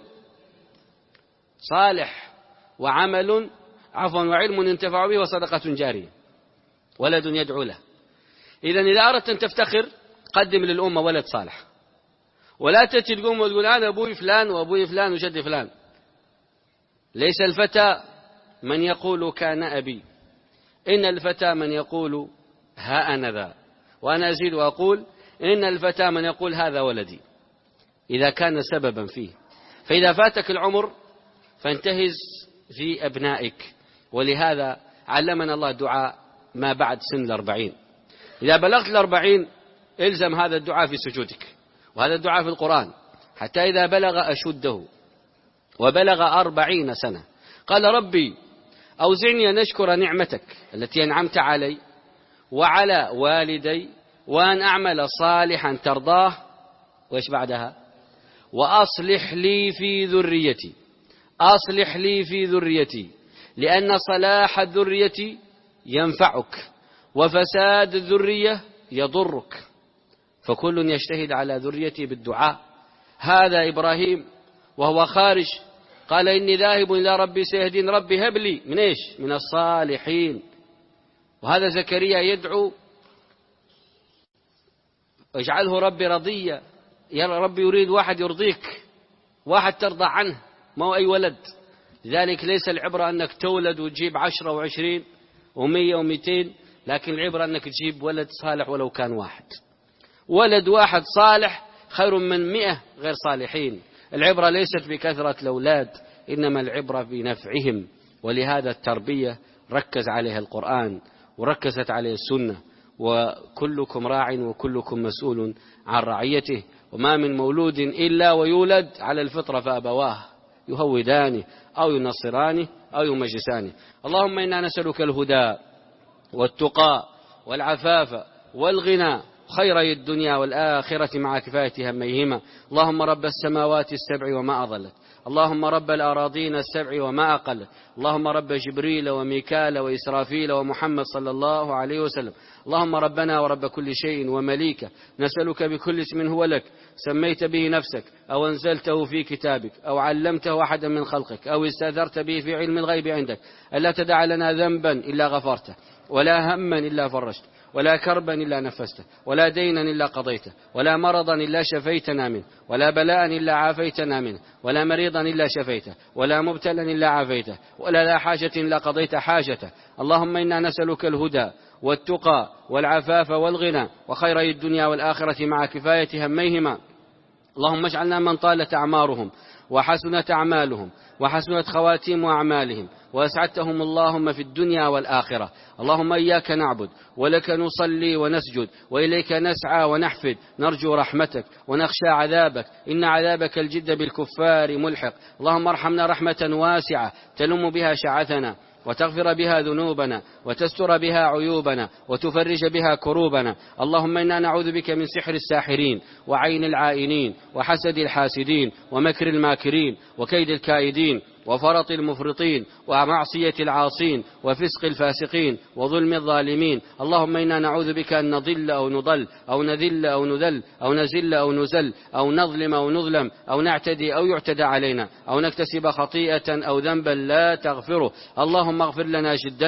صالح، وعمل عفوا وعلم ينتفع به، وصدقة جارية. ولد يدعو له. إذن إذا أردت أن تفتخر قدم للأمة ولد صالح، ولا تأتي تقوم وتقول أنا أبوي فلان وأبوي فلان وجدي فلان. ليس الفتى من يقول كان أبي، إن الفتى من يقول ها أنا ذا. وأنا أزيد وأقول إن الفتى من يقول هذا ولدي، إذا كان سببا فيه. فإذا فاتك العمر فانتهز في أبنائك. ولهذا علمنا الله دعاء ما بعد سن الأربعين. إذا بلغت الأربعين إلزم هذا الدعاء في سجودك، وهذا الدعاء في القرآن، حتى إذا بلغ أشده وبلغ أربعين سنة قال ربي أوزعني أن أشكر نعمتك التي أنعمت علي وعلى والدي، وأن أعمل صالحا ترضاه، وإيش بعدها؟ وأصلح لي في ذريتي. أصلح لي في ذريتي، لأن صلاح الذرية ينفعك وفساد الذرية يضرك، فكل يجتهد على ذريته بالدعاء. هذا إبراهيم وهو خارج قال إني ذاهب إلى ربي سيهدين، ربي هب لي من إيش؟ من الصالحين. وهذا زكريا يدعو اجعله ربي رضيا، يا ربي يريد واحد يرضيك، واحد ترضى عنه، ما هو أي ولد. لذلك ليس العبرة أنك تولد وتجيب عشرة وعشرين ومية ومئتين، لكن العبرة أنك تجيب ولد صالح ولو كان واحد. ولد واحد صالح خير من مئة غير صالحين. العبرة ليست بكثرة الأولاد، إنما العبرة بنفعهم. ولهذا التربية ركز عليها القرآن وركزت عليه السنة. وكلكم راع وكلكم مسؤول عن رعيته، وما من مولود إلا ويولد على الفطرة فأبواه يهودانه أو ينصرانه أو يمجسانه. اللهم إنا نسألك الهدى والتقى والعفاف والغنى، خيري الدنيا والآخرة مع كفاية هميهما. اللهم رب السماوات السبع وما أضلت، اللهم رب الأراضين السبع وما أقلت، اللهم رب جبريل وميكال وإسرافيل ومحمد صلى الله عليه وسلم. اللهم ربنا ورب كل شيء ومليكه، نسألك بكل اسم هو لك سميت به نفسك أو أنزلته في كتابك أو علمته أحدا من خلقك أو استأثرت به في علم الغيب عندك، ألا تدع لنا ذنبا إلا غفرته، ولا هما إلا فرجته، ولا كربا إلا نفسته، ولا دينا إلا قضيته، ولا مرضا إلا شفيتنا منه، ولا بلاء إلا عافيتنا منه، ولا مريضا إلا شفيته، ولا مبتلا إلا عافيته، ولا ذا حاجة إلا قضيت حاجته. اللهم إنا نسألك الهدى والتقى والعفاف والغنى، وخيري الدنيا والآخرة مع كفاية هميهما. اللهم اجعلنا من طالت أعمارهم وحسنت أعمالهم وحسنت خواتيم أعمالهم وأسعدتهم اللهم في الدنيا والآخرة. اللهم إياك نعبد ولك نصلي ونسجد وإليك نسعى ونحفد، نرجو رحمتك ونخشى عذابك، إن عذابك الجد بالكفار ملحق. اللهم ارحمنا رحمة واسعة تلم بها شعثنا وتغفر بها ذنوبنا وتستر بها عيوبنا وتفرج بها كروبنا. اللهم إنا نعوذ بك من سحر الساحرين وعين العائنين وحسد الحاسدين ومكر الماكرين وكيد الكائدين وفرط المفرطين ومعصية العاصين وفسق الفاسقين وظلم الظالمين. اللهم إنا نعوذ بك أن نضل أو نضل أو نذل أو نذل أو نزل أو نزل أو نظلم أو نظلم أو نعتدي أو يعتدى علينا أو نكتسب خطيئة أو ذنبا لا تغفره. اللهم اغفر لنا جدنا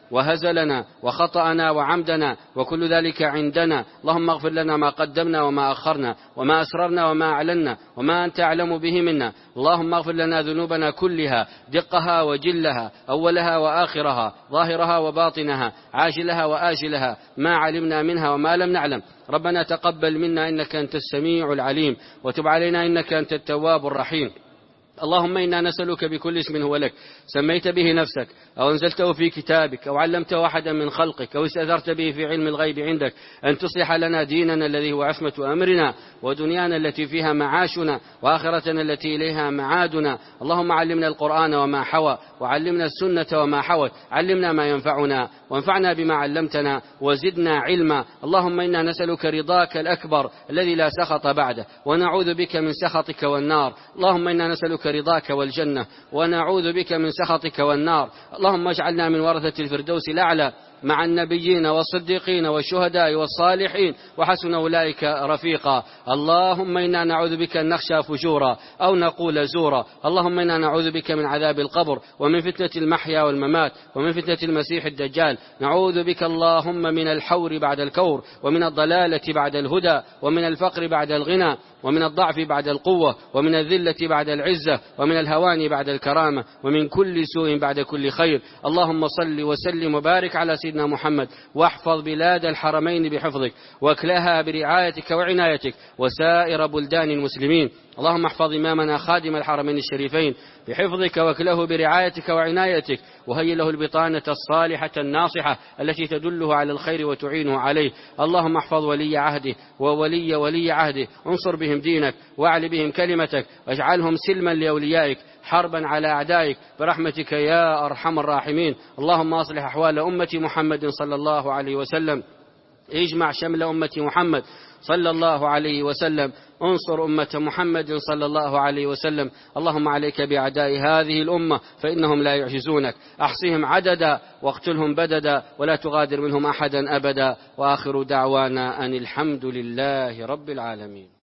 وهزلنا وخطأنا وعمدنا وكل ذلك عندنا. اللهم اغفر لنا ما قدمنا وما أخرنا وما أسررنا وما أعلنا وما أنت أعلم به منا. اللهم اغفر لنا ذنوبنا كلها دقها وجلها أولها وآخرها ظاهرها وباطنها عاجلها وآجلها ما علمنا منها وما لم نعلم. ربنا تقبل منا إنك أنت السميع العليم وتب علينا إنك أنت التواب الرحيم. اللهم إنا نسألك بكل اسم هو لك سميت به نفسك أو أنزلته في كتابك أو علمته أحدا من خلقك أو استأثرت به في علم الغيب عندك أن تصلح لنا ديننا الذي هو عصمة أمرنا ودنيانا التي فيها معاشنا وآخرتنا التي إليها معادنا. اللهم علمنا القرآن وما حوى وعلمنا السنة وما حوت. علمنا ما ينفعنا وانفعنا بما علمتنا وزدنا علما. اللهم إنا نسألك رضاك الأكبر الذي لا سخط بعده ونعوذ بك من سخطك والنار. اللهم إنا نسألك رضاك والجنة ونعوذ بك من سخطك والنار. اللهم اجعلنا من ورثة الفردوس الأعلى مع النبيين والصديقين والشهداء والصالحين وحسن أولئك رفيقا. اللهم إنا نعوذ بك أن نخشى فجورا أو نقول زورا. اللهم إنا نعوذ بك من عذاب القبر ومن فتنة المحيا والممات ومن فتنة المسيح الدجال. نعوذ بك اللهم من الحور بعد الكور ومن الضلالة بعد الهدى ومن الفقر بعد الغنى ومن الضعف بعد القوة ومن الذلة بعد العزة ومن الهوان بعد الكرامة ومن كل سوء بعد كل خير. اللهم صل وسلم وبارك على سيدنا محمد واحفظ بلاد الحرمين بحفظك واكلها برعايتك وعنايتك وسائر بلدان المسلمين. اللهم احفظ إمامنا خادم الحرمين الشريفين بحفظك واكله برعايتك وعنايتك وهيئ له البطانة الصالحة الناصحة التي تدله على الخير وتعينه عليه. اللهم احفظ ولي عهده وولي ولي عهده انصر بهم دينك واعل بهم كلمتك واجعلهم سلما لأوليائك حربا على أعدائك برحمتك يا أرحم الراحمين. اللهم أصلح أحوال أمة محمد صلى الله عليه وسلم اجمع شمل أمة محمد صلى الله عليه وسلم انصر أمة محمد صلى الله عليه وسلم. اللهم عليك بأعداء هذه الأمة فإنهم لا يعجزونك أحصهم عددا واقتلهم بددا ولا تغادر منهم أحدا أبدا. وآخر دعوانا أن الحمد لله رب العالمين.